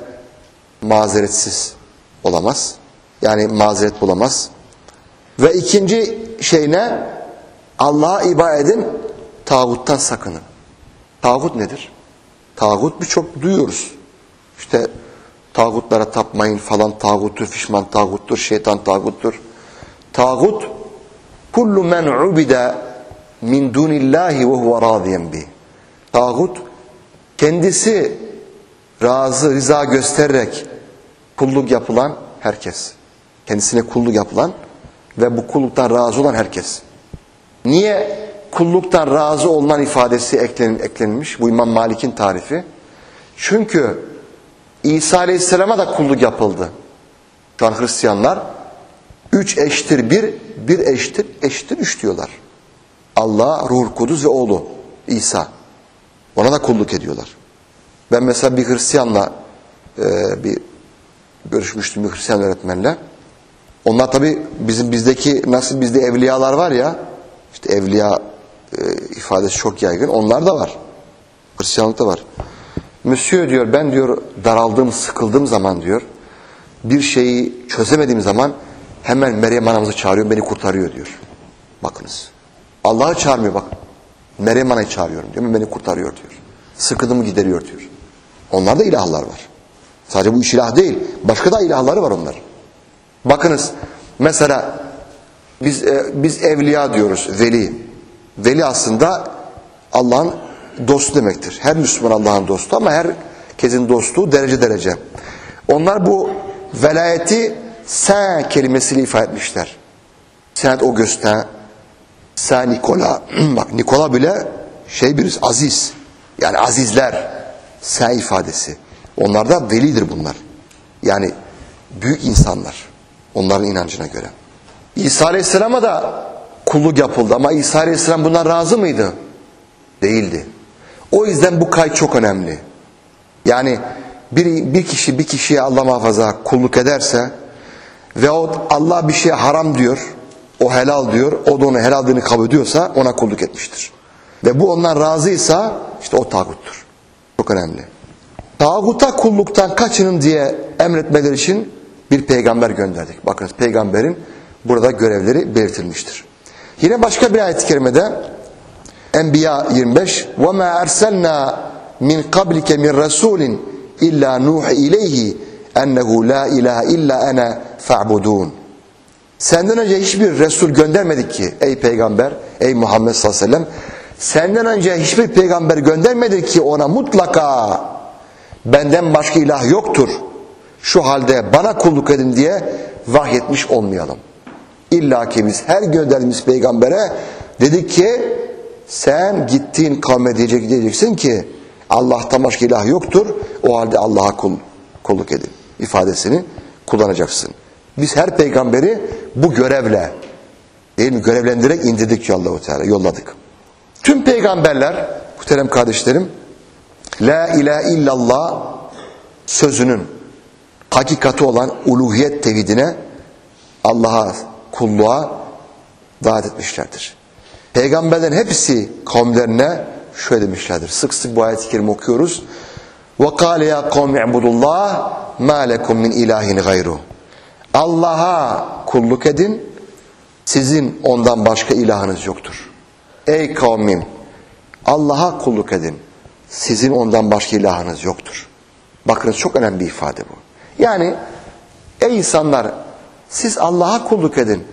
mazeretsiz olamaz. Yani mazeret bulamaz. Ve ikinci şey ne? Allah'a ibadet edin, tağuttan sakının. Tağut nedir? Tağut birçok duyuyoruz. İşte tağutlara tapmayın falan, tağuttur, fişman tağuttur, şeytan tağuttur. Tağut, kullu men ubide min dunillahi ve huve radiyen bih. Tağut, kendisi razı, rıza göstererek kulluk yapılan herkes. Kendisine kulluk yapılan ve bu kulluktan razı olan herkes. Niye kulluktan razı olunan ifadesi eklenilmiş? Bu İmam Malik'in tarifi. Çünkü İsa Aleyhisselam'a da kulluk yapıldı. Şu an Hristiyanlar üç eşittir bir, bir eşittir, eşittir üç diyorlar. Allah, Ruhul Kudüs ve oğlu İsa. Ona da kulluk ediyorlar. Ben mesela bir Hristiyanla e, bir görüşmüştüm, bir Hristiyan öğretmenle. Onlar tabi bizim bizdeki nasıl bizde evliyalar var ya, işte evliya e, ifadesi çok yaygın. Onlar da var. Hristiyanlıkta var. Monsieur diyor, ben diyor daraldığım, sıkıldığım zaman diyor, bir şeyi çözemediğim zaman hemen Meryem anamızı çağırıyor, beni kurtarıyor diyor. Bakınız. Allah'ı çağırmıyor bak. Meryem anayı çağırıyorum diyor, beni kurtarıyor diyor. Sıkıntımı gideriyor diyor. Onlarda ilahlar var. Sadece bu üç ilah değil, başka da ilahları var onlar. Bakınız mesela biz e, biz evliya diyoruz, veli. Veli aslında Allah'ın dostu demektir. Her Müslüman Allah'ın dostu ama herkesin dostu derece derece. Onlar bu velayeti sen kelimesiyle ifade etmişler. Sen o göster, sen Nikola. Bak Nikola bile şey birisi, aziz. Yani azizler. Sen ifadesi. Onlar da velidir bunlar. Yani büyük insanlar. Onların inancına göre. İsa Aleyhisselam'a da kulluk yapıldı ama İsa Aleyhisselam bundan razı mıydı? Değildi. O yüzden bu kayıt çok önemli. Yani bir, bir kişi bir kişiye Allah muhafaza kulluk ederse ve o Allah bir şeye haram diyor, o helal diyor, o da onu helaldığını kabul ediyorsa ona kulluk etmiştir. Ve bu ondan razıysa işte o tağuttur. Çok önemli. Tağuta kulluktan kaçının diye emretmeleri için bir peygamber gönderdik. Bakınız peygamberin burada görevleri belirtilmiştir. Yine başka bir ayet-i kerimede Enbiya yirmi beş وَمَا أَرْسَلْنَا مِنْ قَبْلِكَ مِنْ رَسُولٍ إِلَّا نُوحِ إِلَيْهِ اَنَّهُ لَا اِلَٰهَ اِلَّا أَنَا فَاعْبُدُونَ. Senden önce hiçbir Resul göndermedik ki ey peygamber, ey Muhammed sallallahu aleyhi ve sellem, senden önce hiçbir peygamber göndermedik ki ona mutlaka benden başka ilah yoktur, şu halde bana kulluk edin diye vahyetmiş olmayalım. İlla ki biz her gönderdiğimiz peygambere dedik ki sen gittiğin kavme diyecek, diyeceksin ki Allah'tan başka ilah yoktur, o halde Allah'a kul, kulluk edin ifadesini kullanacaksın. Biz her peygamberi bu görevle, değil mi, görevlendirerek indirdik ya Allah-u Teala, yolladık. Tüm peygamberler, muhterem kardeşlerim, La ilahe illallah sözünün hakikati olan uluhiyet tevhidine, Allah'a, kulluğa davet etmişlerdir. Peygamberlerin hepsi kavimlerine şöyle demişlerdir. Sık sık bu ayet-i kerime okuyoruz. وَقَالَ يَا قَوْمِ اعْبُدُوا اللّٰهِ مَا لَكُمْ مِنْ اِلٰهٍ غَيْرُهُ. Allah'a kulluk edin, sizin ondan başka ilahınız yoktur. Ey kavmim, Allah'a kulluk edin, sizin ondan başka ilahınız yoktur. Bakınız çok önemli bir ifade bu. Yani ey insanlar, siz Allah'a kulluk edin.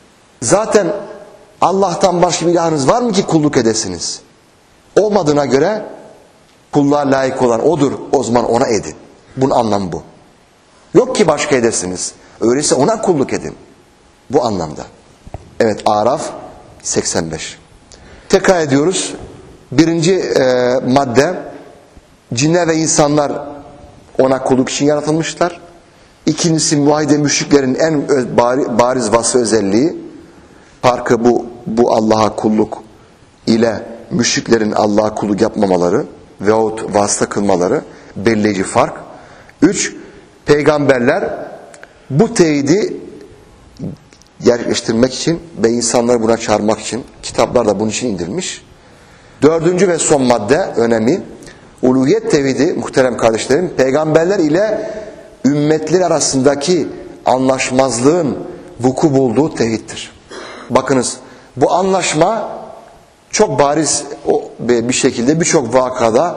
Zaten Allah'tan başka bir ilahınız var mı ki kulluk edesiniz? Olmadığına göre kulluğa layık olan odur, o zaman ona edin. Bunun anlamı bu. Yok ki başka edesiniz. Öyleyse ona kulluk edin. Bu anlamda. Evet, Araf seksen beş. Tekrar ediyoruz. Birinci e, madde, cinler ve insanlar ona kulluk için yaratılmışlar. İkincisi, muvahhide müşriklerin en bariz vasfı özelliği, farkı bu, bu Allah'a kulluk ile müşriklerin Allah'a kulluk yapmamaları veyahut vasıta kılmaları belirleyici fark. Üç, peygamberler bu tevhidi gerçekleştirmek için ve insanları buna çağırmak için, kitaplar da bunun için indirilmiş. Dördüncü ve son madde önemli. Uluhiyet tevhidi muhterem kardeşlerim, peygamberler ile ümmetler arasındaki anlaşmazlığın vuku bulduğu tevhiddir. Bakınız, bu anlaşma çok bariz bir şekilde birçok vakada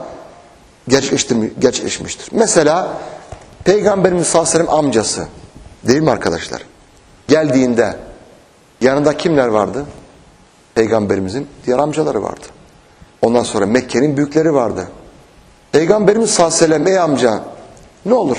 gerçekleşmiştir. Mesela Peygamberimiz sallallahu aleyhi ve sellem amcası, değil mi arkadaşlar? Geldiğinde yanında kimler vardı? Peygamberimizin diğer amcaları vardı. Ondan sonra Mekke'nin büyükleri vardı. Peygamberimiz sallallahu aleyhi ve sellem, ey amca ne olur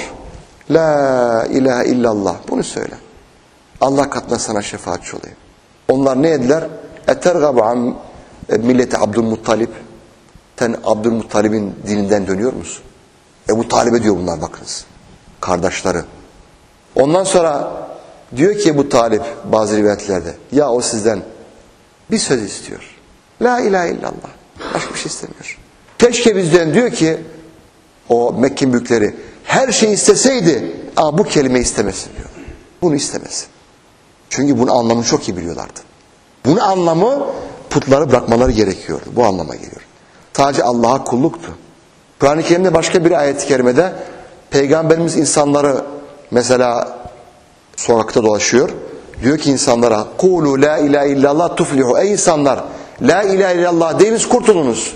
la ilahe illallah bunu söyle. Allah katına sana şefaatçi olayım. Onlar ne dediler? Etergabu an milleti Abdülmuttalib. Sen Abdülmuttalib'in dininden dönüyor musun? Ebu Talib'e diyor bunlar, bakınız. Kardeşleri. Ondan sonra diyor ki Ebu Talib bazı rivayetlerde, ya o sizden bir söz istiyor. La ilahe illallah. Başka bir şey istemiyor. Keşke bizden, diyor ki o Mekke büyükleri, her şey isteseydi ama bu kelimeyi istemesin diyor. Bunu istemesin. Çünkü bunun anlamını çok iyi biliyorlardı. Bunun anlamı putları bırakmaları gerekiyordu. Bu anlama geliyor. Sadece Allah'a kulluktu. Kur'an-ı Kerim'de başka bir ayet-i kerimede Peygamberimiz insanları mesela sokakta dolaşıyor. Diyor ki insanlara kulu la ilahe illallah tuflihu. Ey insanlar, la ilahe illallah deyiniz, kurtulunuz.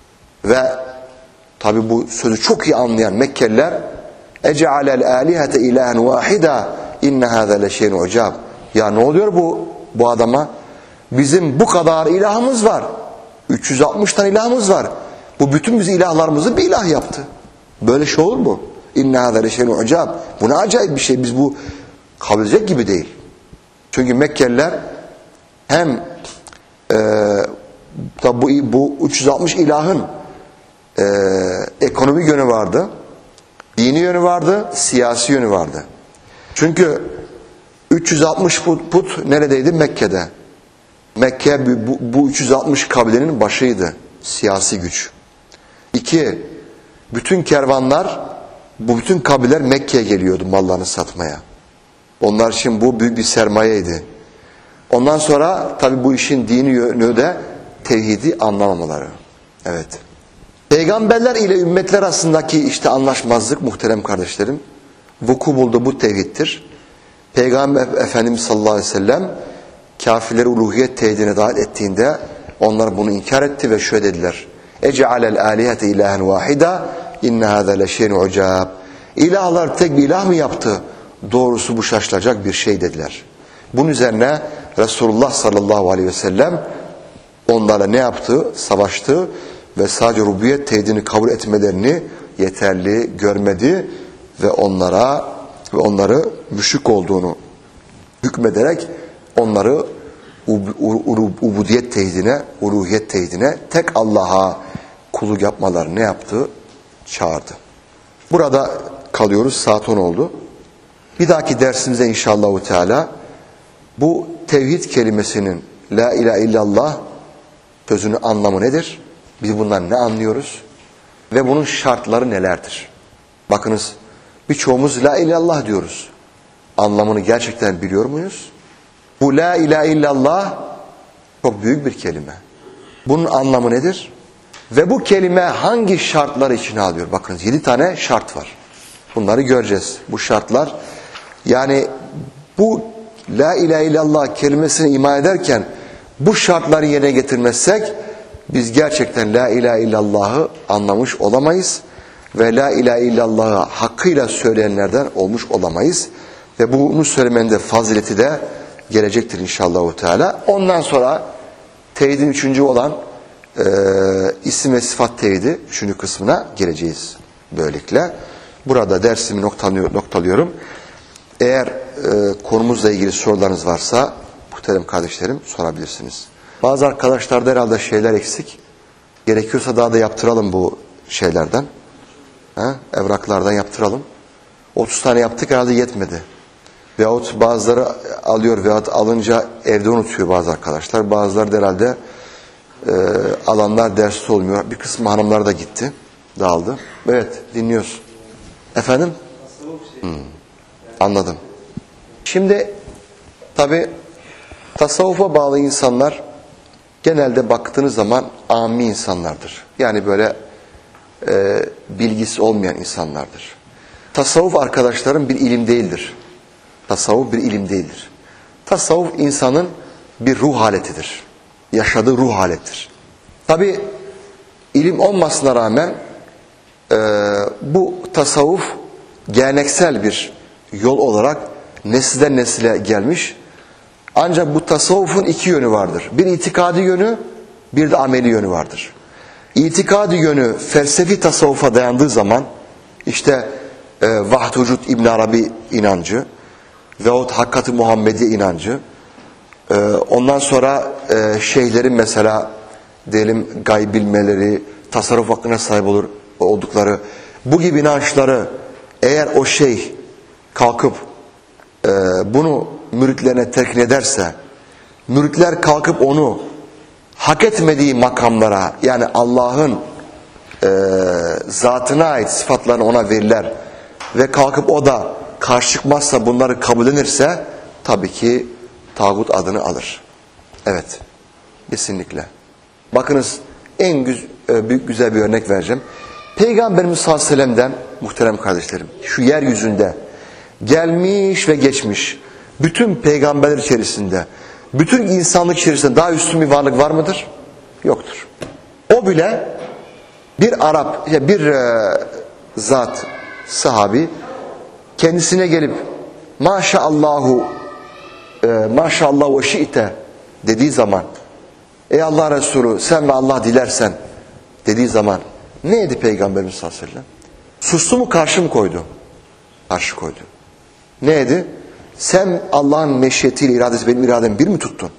Ve tabi bu sözü çok iyi anlayan Mekkeliler ece'alel alihete ilahen vahida inne hâzâ leşeyn ucab. Ya ne oluyor bu bu adama? Bizim bu kadar ilahımız var. üç yüz altmış tane ilahımız var. Bu bütün biz ilahlarımızı bir ilah yaptı. Böyle şey olur mu? İnne hâzâ leşeyn ucab. Bu ne acayip bir şey. Biz bu kabul edecek gibi değil. Çünkü Mekkeliler hem e, bu, bu üç yüz altmış ilahın e, ekonomik yönü vardı, dini yönü vardı, siyasi yönü vardı. Çünkü üç yüz altmış put, put neredeydi? Mekke'de. Mekke bu, bu üç yüz altmış kabilenin başıydı. Siyasi güç. İki, bütün kervanlar, bu bütün kabileler Mekke'ye geliyordu mallarını satmaya. Onlar için bu büyük bir sermayeydi. Ondan sonra tabi bu işin dini yönü de tevhidi anlamamaları. Evet. Peygamberler ile ümmetler arasındaki işte anlaşmazlık muhterem kardeşlerim, vuku buldu bu tevhiddir. Peygamber Efendimiz sallallahu aleyhi ve sellem kafirleri uluhiyet tevhidine dahil ettiğinde onlar bunu inkar etti ve şöyle dediler. Ece'alel alihete ilahen vahida inne hâzâ leşeyn ucab. İlahlar tek bir ilah mı yaptı? Doğrusu bu şaşılacak bir şey dediler. Bunun üzerine Resulullah sallallahu aleyhi ve sellem onlarla ne yaptı? Savaştı ve sadece rububiyet tevhidini kabul etmelerini yeterli görmedi ve onlara ve onları müşrik olduğunu hükmederek onları ubudiyet tevhidine, uluhiyet tevhidine, tek Allah'a kulluk yapmalarını ne yaptı? Çağırdı. Burada kalıyoruz. Saat on oldu. Bir dahaki dersimizde inşallahu teala bu tevhid kelimesinin la ilahe illallah sözünün anlamı nedir? Biz bundan ne anlıyoruz? Ve bunun şartları nelerdir? Bakınız, birçoğumuz la ilahe illallah diyoruz. Anlamını gerçekten biliyor muyuz? Bu la ilahe illallah çok büyük bir kelime. Bunun anlamı nedir? Ve bu kelime hangi şartlar içine alıyor? Bakınız, yedi tane şart var. Bunları göreceğiz. Bu şartlar, yani bu la ilahe illallah kelimesini ima ederken bu şartları yerine getirmezsek biz gerçekten la ilahe illallah'ı anlamış olamayız ve la ilahe illallah'ı hakkıyla söyleyenlerden olmuş olamayız ve bunu söylemenin de fazileti de gelecektir inşallah Teala. Ondan sonra tevhidin üçüncü olan e, isim ve sıfat tevhidi üçüncü kısmına geleceğiz böylelikle. Burada dersimi noktalıyorum. Eğer e, konumuzla ilgili sorularınız varsa muhterem kardeşlerim sorabilirsiniz. Bazı arkadaşlarda herhalde şeyler eksik. Gerekiyorsa daha da yaptıralım bu şeylerden. Ha? Evraklardan yaptıralım. otuz tane yaptık, herhalde yetmedi. Veyahut bazıları alıyor veyahut alınca evde unutuyor bazı arkadaşlar. Bazıları da herhalde e, alanlar derste olmuyor. Bir kısmı hanımlar da gitti. Dağıldı. Evet, dinliyoruz. Efendim? Hmm, anladım. Şimdi tabi Tasavvufa bağlı insanlar genelde baktığınız zaman ami insanlardır. Yani böyle e, bilgisi olmayan insanlardır. Tasavvuf arkadaşlarım bir ilim değildir. Tasavvuf bir ilim değildir. Tasavvuf insanın bir ruh haletidir. Yaşadığı ruh haletidir. Tabi ilim olmasına rağmen e, bu tasavvuf geleneksel bir yol olarak nesilden nesile gelmiş. Ancak bu tasavvufun iki yönü vardır. Bir itikadi yönü, bir de ameli yönü vardır. İtikadi yönü felsefi tasavvufa dayandığı zaman işte e, Vahd-ı Vücud İbn Arabi inancı veyahut Hakkat-ı Muhammediye inancı, e, ondan sonra e, şeyhlerin mesela diyelim gayb bilmeleri, tasarruf hakkına sahip olur oldukları bu gibi inançları eğer o şeyh kalkıp e, bunu müritlerine telkin ederse, müritler kalkıp onu hak etmediği makamlara, yani Allah'ın e, zatına ait sıfatlarını ona verirler ve kalkıp o da karşı çıkmazsa, bunları kabullenirse tabii ki tağut adını alır. Evet, kesinlikle. Bakınız en güz e, büyük güzel bir örnek vereceğim. Peygamberimiz sallallahu aleyhi ve sellem'den muhterem kardeşlerim, şu yeryüzünde gelmiş ve geçmiş bütün peygamberler içerisinde, bütün insanlık içerisinde daha üstün bir varlık var mıdır? Yoktur. O bile bir Arap, bir e, zat, sahabi kendisine gelip maşallahu e, maşallahu ve şi'te dediği zaman, ey Allah Resulü sen ve Allah dilersen dediği zaman neydi Peygamberimiz sallallahu aleyhi ve sellem? Sustu mu, karşı mı koydu? Karşı koydu. Neydi? Sen Allah'ın meşiyetiyle iradesi benim irademi bir mi tuttun?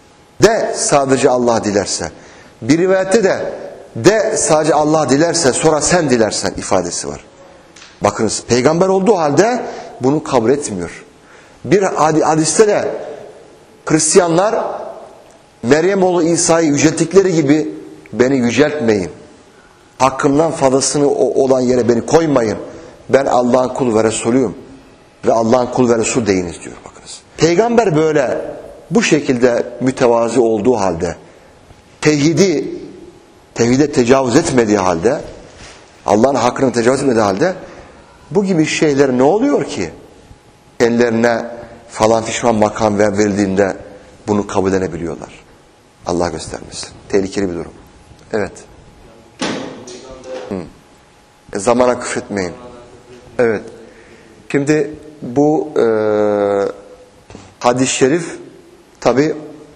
De sadece Allah dilerse. Bir rivayette de de sadece Allah dilerse sonra sen dilersen ifadesi var. Bakınız peygamber olduğu halde bunu kabul etmiyor. Bir hadiste de Hristiyanlar Meryem oğlu İsa'yı yücelttikleri gibi beni yüceltmeyin. Hakkımdan fazlasını olan yere beni koymayın. Ben Allah'ın kulu ve Resulüyüm. Ve Allah'ın kul ve Resul deyiniz diyor bakınız. Peygamber böyle bu şekilde mütevazi olduğu halde, tevhidi, tevhide tecavüz etmediği halde, Allah'ın hakkını tecavüz etmediği halde bu gibi şeyler ne oluyor ki? Kendilerine falan fişman makam verildiğinde bunu kabul edebiliyorlar. Allah göstermesin. Tehlikeli bir durum. Evet. Hı. E, zamana küfretmeyin. Evet. Şimdi bu e, hadis-i şerif tabi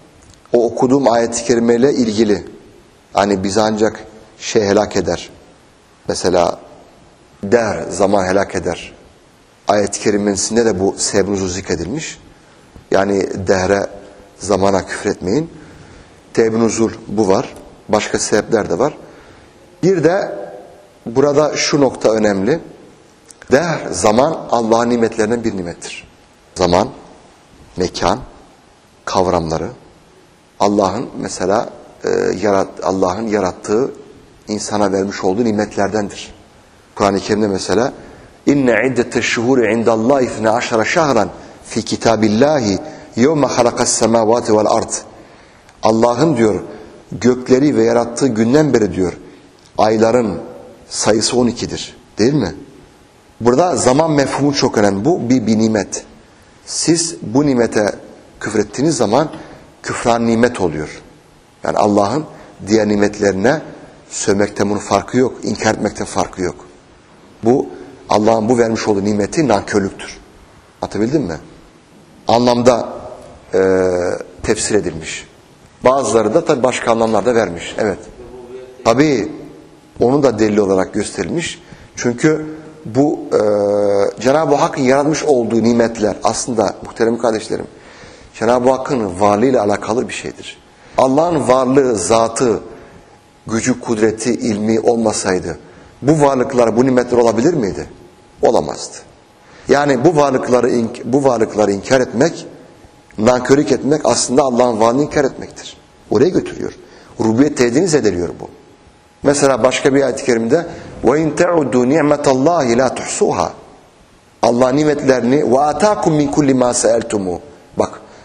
o okuduğum ayet-i kerimeyle ilgili. Hani bizi ancak şey helak eder. Mesela der, zaman helak eder. Ayet-i kerimesinde de bu sebeb nuzul zikredilmiş. Yani dehre, zamana küfretmeyin. Sebeb nuzul bu var. Başka sebepler de var. Bir de burada şu nokta önemli. Dehr, zaman Allah'ın nimetlerinden bir nimettir. Zaman, mekan, kavramları Allah'ın mesela e, yarat, Allah'ın yarattığı insana vermiş olduğu nimetlerdendir. Kur'an-ı Kerim'de mesela inne iddete'ş-şuhuri indallahi isna aşara şahran fi kitabillahi yevme halakas semavati vel ard. Allah'ın diyor gökleri ve yarattığı günden beri diyor ayların sayısı on ikidir. Değil mi? Burada zaman mefhumu çok önemli. Bu bir, bir nimet. Siz bu nimete küfrettiğiniz zaman küfran nimet oluyor. Yani Allah'ın diğer nimetlerine sövmekten bunun farkı yok. İnkar etmekten farkı yok. Bu Allah'ın bu vermiş olduğu nimeti nankörlüktür. Anlatabildim mi? Anlamda e, tefsir edilmiş. Bazıları da tabii başka anlamlarda vermiş. Evet. Tabii onu da delil olarak gösterilmiş. Çünkü bu e, Cenab-ı Hakk'ın yaratmış olduğu nimetler aslında muhterem kardeşlerim Cenab-ı Hakk'ın varlığıyla alakalı bir şeydir. Allah'ın varlığı, zatı, gücü, kudreti, ilmi olmasaydı bu varlıklar, bu nimetler olabilir miydi? Olamazdı. Yani bu varlıkları bu varlıkları inkar etmek, nankörlük etmek aslında Allah'ın varlığını inkar etmektir. Oraya götürüyor. Rububiyet tevhidini zedeliyor bu. Mesela başka bir ayet-i kerimede وَاِنْ تَعُدُّوا نِعْمَةَ اللّٰهِ لَا تُحْسُوهَا Allah nimetlerini وَاَتَاكُمْ مِنْ كُلِّ مَا سَأَلْتُمُوا Bak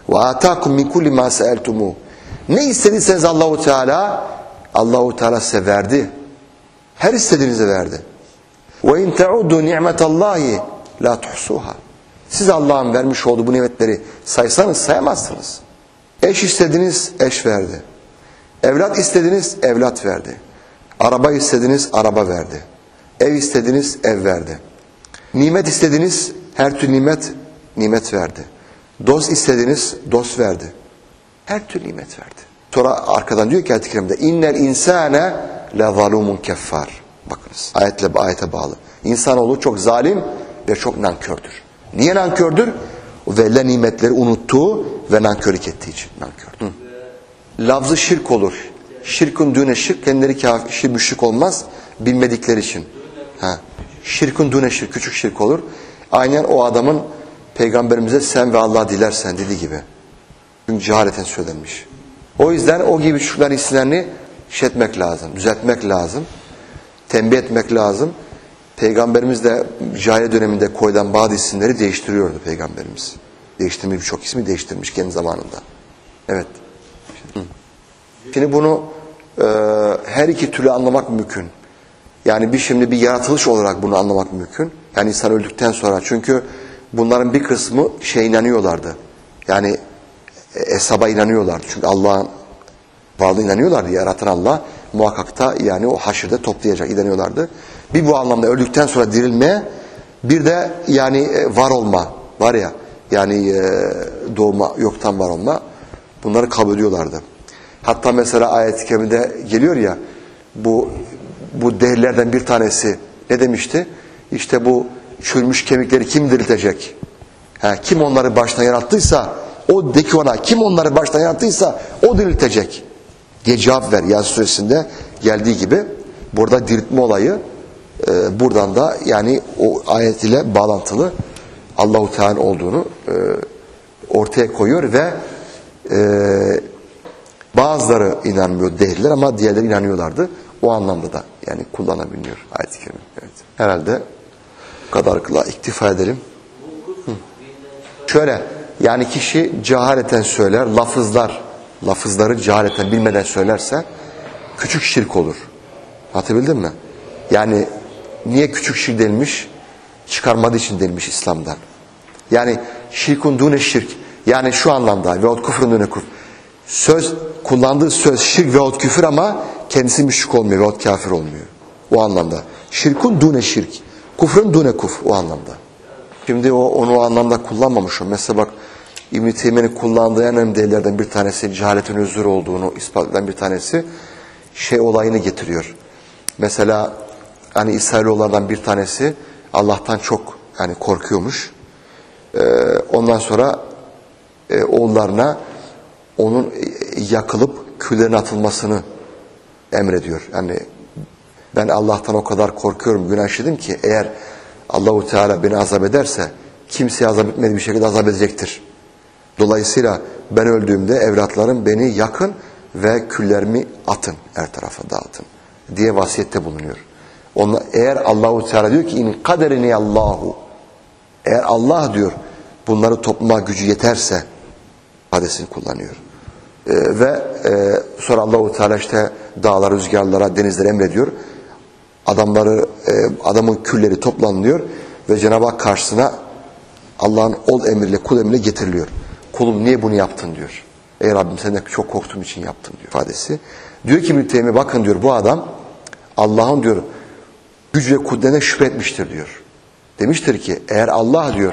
Ve ataakum min kulli ma sa'altumu. Ne istediyseniz Allahu Teala Allahu Teala size verdi. Her istediğinizi verdi. Ve in ta'uddu ni'metallahi la tuhsuha. Siz Allah'ın vermiş olduğu bu nimetleri saysanız sayamazsınız. Eş istediniz, eş verdi. Evlat istediniz, evlat verdi. Araba istediniz, araba verdi. Ev istediniz, ev verdi. Nimet istediniz, her türlü nimet, nimet verdi. Dost istediniz, dost verdi. Her türlü nimet verdi. Sonra arkadan diyor ki ayet-i kerimde innel insane le zalumun keffar. Bakınız ayetle ayete bağlı. İnsanoğlu çok zalim ve çok nankördür. Niye nankördür? Verilen nimetleri unuttuğu ve nankörlük ettiği için nankör. Hı. Lafzı şirk olur. Şirkun düne şirk, kendileri kafir, müşrik olmaz bilmedikleri için. Ha. Şirkun düne şirk, küçük şirk olur. Aynen o adamın peygamberimize sen ve Allah dilersen dediği gibi. Çünkü cehaleten söylenmiş. O yüzden o gibi çocukların isimlerini şetmek lazım, düzeltmek lazım, tembih etmek lazım. Peygamberimiz de cahiliye döneminde koyulan bazı isimleri değiştiriyordu Peygamberimiz. Değiştirmiş, birçok ismi değiştirmiş kendi zamanında. Evet. Hı. Şimdi bunu e, her iki türlü anlamak mümkün. Yani bir şimdi bir yaratılış olarak bunu anlamak mümkün. Yani insan öldükten sonra. Çünkü bunların bir kısmı şey inanıyorlardı. Yani hesaba inanıyorlardı. Çünkü Allah'ın varlığına inanıyorlardı. Yaratan Allah muhakkak da yani o haşirde toplayacak inanıyorlardı. Bir bu anlamda öldükten sonra dirilmeye, bir de yani var olma var ya, yani doğma, yoktan var olma, bunları kabul ediyorlardı. Hatta mesela ayet-i kerimede geliyor ya, bu bu değerlerden bir tanesi ne demişti? İşte bu çürümüş kemikleri kim diriltecek? Ha, kim onları baştan yarattıysa o, de ki ona, kim onları baştan yarattıysa o diriltecek diye cevap ver. Yasin suresinde geldiği gibi burada diriltme olayı e, buradan da yani o ayet ile bağlantılı Allah-u Teala olduğunu e, ortaya koyuyor ve e, bazıları inanmıyor değiller ama diğerleri inanıyorlardı. O anlamda da yani kullanabiliyor ayet-i kerime. Evet. Herhalde bu kadarlıkla iktifa edelim. Hı. Şöyle, yani kişi cehaleten söyler, lafızlar, lafızları cehaleten bilmeden söylerse küçük şirk olur. Anlatabildim mi? Yani niye küçük şirk denilmiş? Çıkarmadığı için denilmiş İslam'dan. Yani şirkun dune şirk, yani şu anlamda veyahut küfrün dune küfür. Söz, kullandığı söz şirk veyahut küfür ama kendisi müşrik olmuyor veyahut kafir olmuyor. O anlamda. Şirkun dune şirk, kufrun dune kufr, o anlamda. Şimdi o, onu o anlamda kullanmamışım. Mesela bak, İbn-i Teymiye'nin kullandığı en önemli delillerden bir tanesi, cehaletin özür olduğunu ispatlayan bir tanesi, şey olayını getiriyor. Mesela hani İsrailoğullardan bir tanesi Allah'tan çok yani korkuyormuş. Ee, ondan sonra e, oğullarına onun yakılıp küllerine atılmasını emrediyor. Yani ben Allah'tan o kadar korkuyorum, günah işledim ki eğer Allah-u Teala beni azap ederse kimseye azap etmediği bir şekilde azap edecektir. Dolayısıyla ben öldüğümde evlatlarım beni yakın ve küllerimi atın, her tarafa dağıtın diye vasiyette bulunuyor. Onlar, eğer Allah-u Teala diyor ki in kaderini Allahu, eğer Allah diyor bunları toplama gücü yeterse ifadesini kullanıyor. Ee, ve e, sonra Allah-u Teala işte dağlara, rüzgarlara, denizlere emrediyor. Adamları, e, adamın külleri toplanıyor ve Cenab-ı Hak karşısına Allah'ın ol emriyle, kul emriyle getiriliyor. Kulum niye bunu yaptın diyor. Ey Rabbim senden çok korktuğum için yaptım diyor ifadesi. Diyor ki müttehime bakın diyor, bu adam Allah'ın diyor güç ve kudretine şüphe etmiştir diyor. Demiştir ki eğer Allah diyor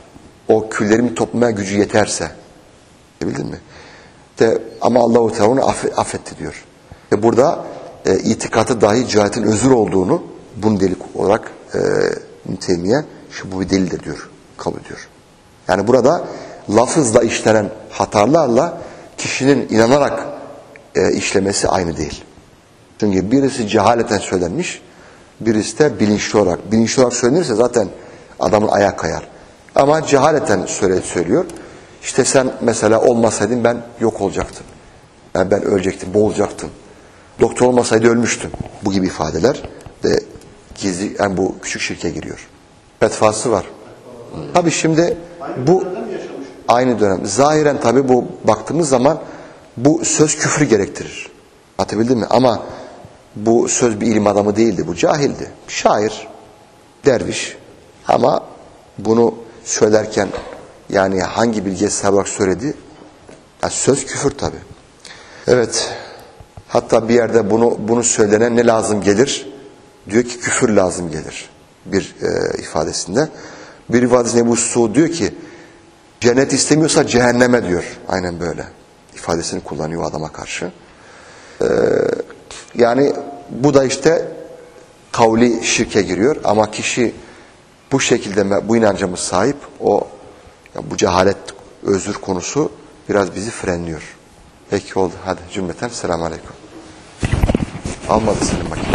o küllerimi toplamaya gücü yeterse, bildin mi? De, ama Allah-u Teala onu aff affetti diyor. Ve burada e, itikatı dahi cehaletin özür olduğunu bunu delil olarak e, müttehimiye şu bu bir delildir diyor. Kabul ediyor. Yani burada lafızla işlenen hatalarla kişinin inanarak e, işlemesi aynı değil. Çünkü birisi cehaleten söylenmiş, birisi de bilinçli olarak. Bilinçli olarak söylenirse zaten adamın ayağı kayar. Ama cehaleten söyle, söylüyor. İşte sen mesela olmasaydın ben yok olacaktım. Yani ben ölecektim, boğulacaktım. Doktor olmasaydı ölmüştüm. Bu gibi ifadeler de gizli, yani bu küçük şirke giriyor. Fetvası var. Hmm. Tabii şimdi bu aynı dönem. Zahiren tabi bu baktığımız zaman bu söz küfür gerektirir. Anlatabildim mi? Ama bu söz bir ilim adamı değildi. Bu cahildi. Şair, derviş. Ama bunu söylerken yani hangi bilgiye sahip olarak söyledi? Ya söz küfür tabi. Evet. Hatta bir yerde bunu bunu söylenen ne lazım gelir? Diyor ki küfür lazım gelir. Bir e, ifadesinde. Bir ifadesinde Ebu Suud diyor ki cennet istemiyorsa cehenneme diyor. Aynen böyle ifadesini kullanıyor adama karşı. Ee, yani bu da işte kavli şirke giriyor. Ama kişi bu şekilde bu inanca mı sahip? O ya bu cehalet özür konusu biraz bizi frenliyor. Peki oldu. Hadi cümleten selamun aleyküm. Almadı senin makine.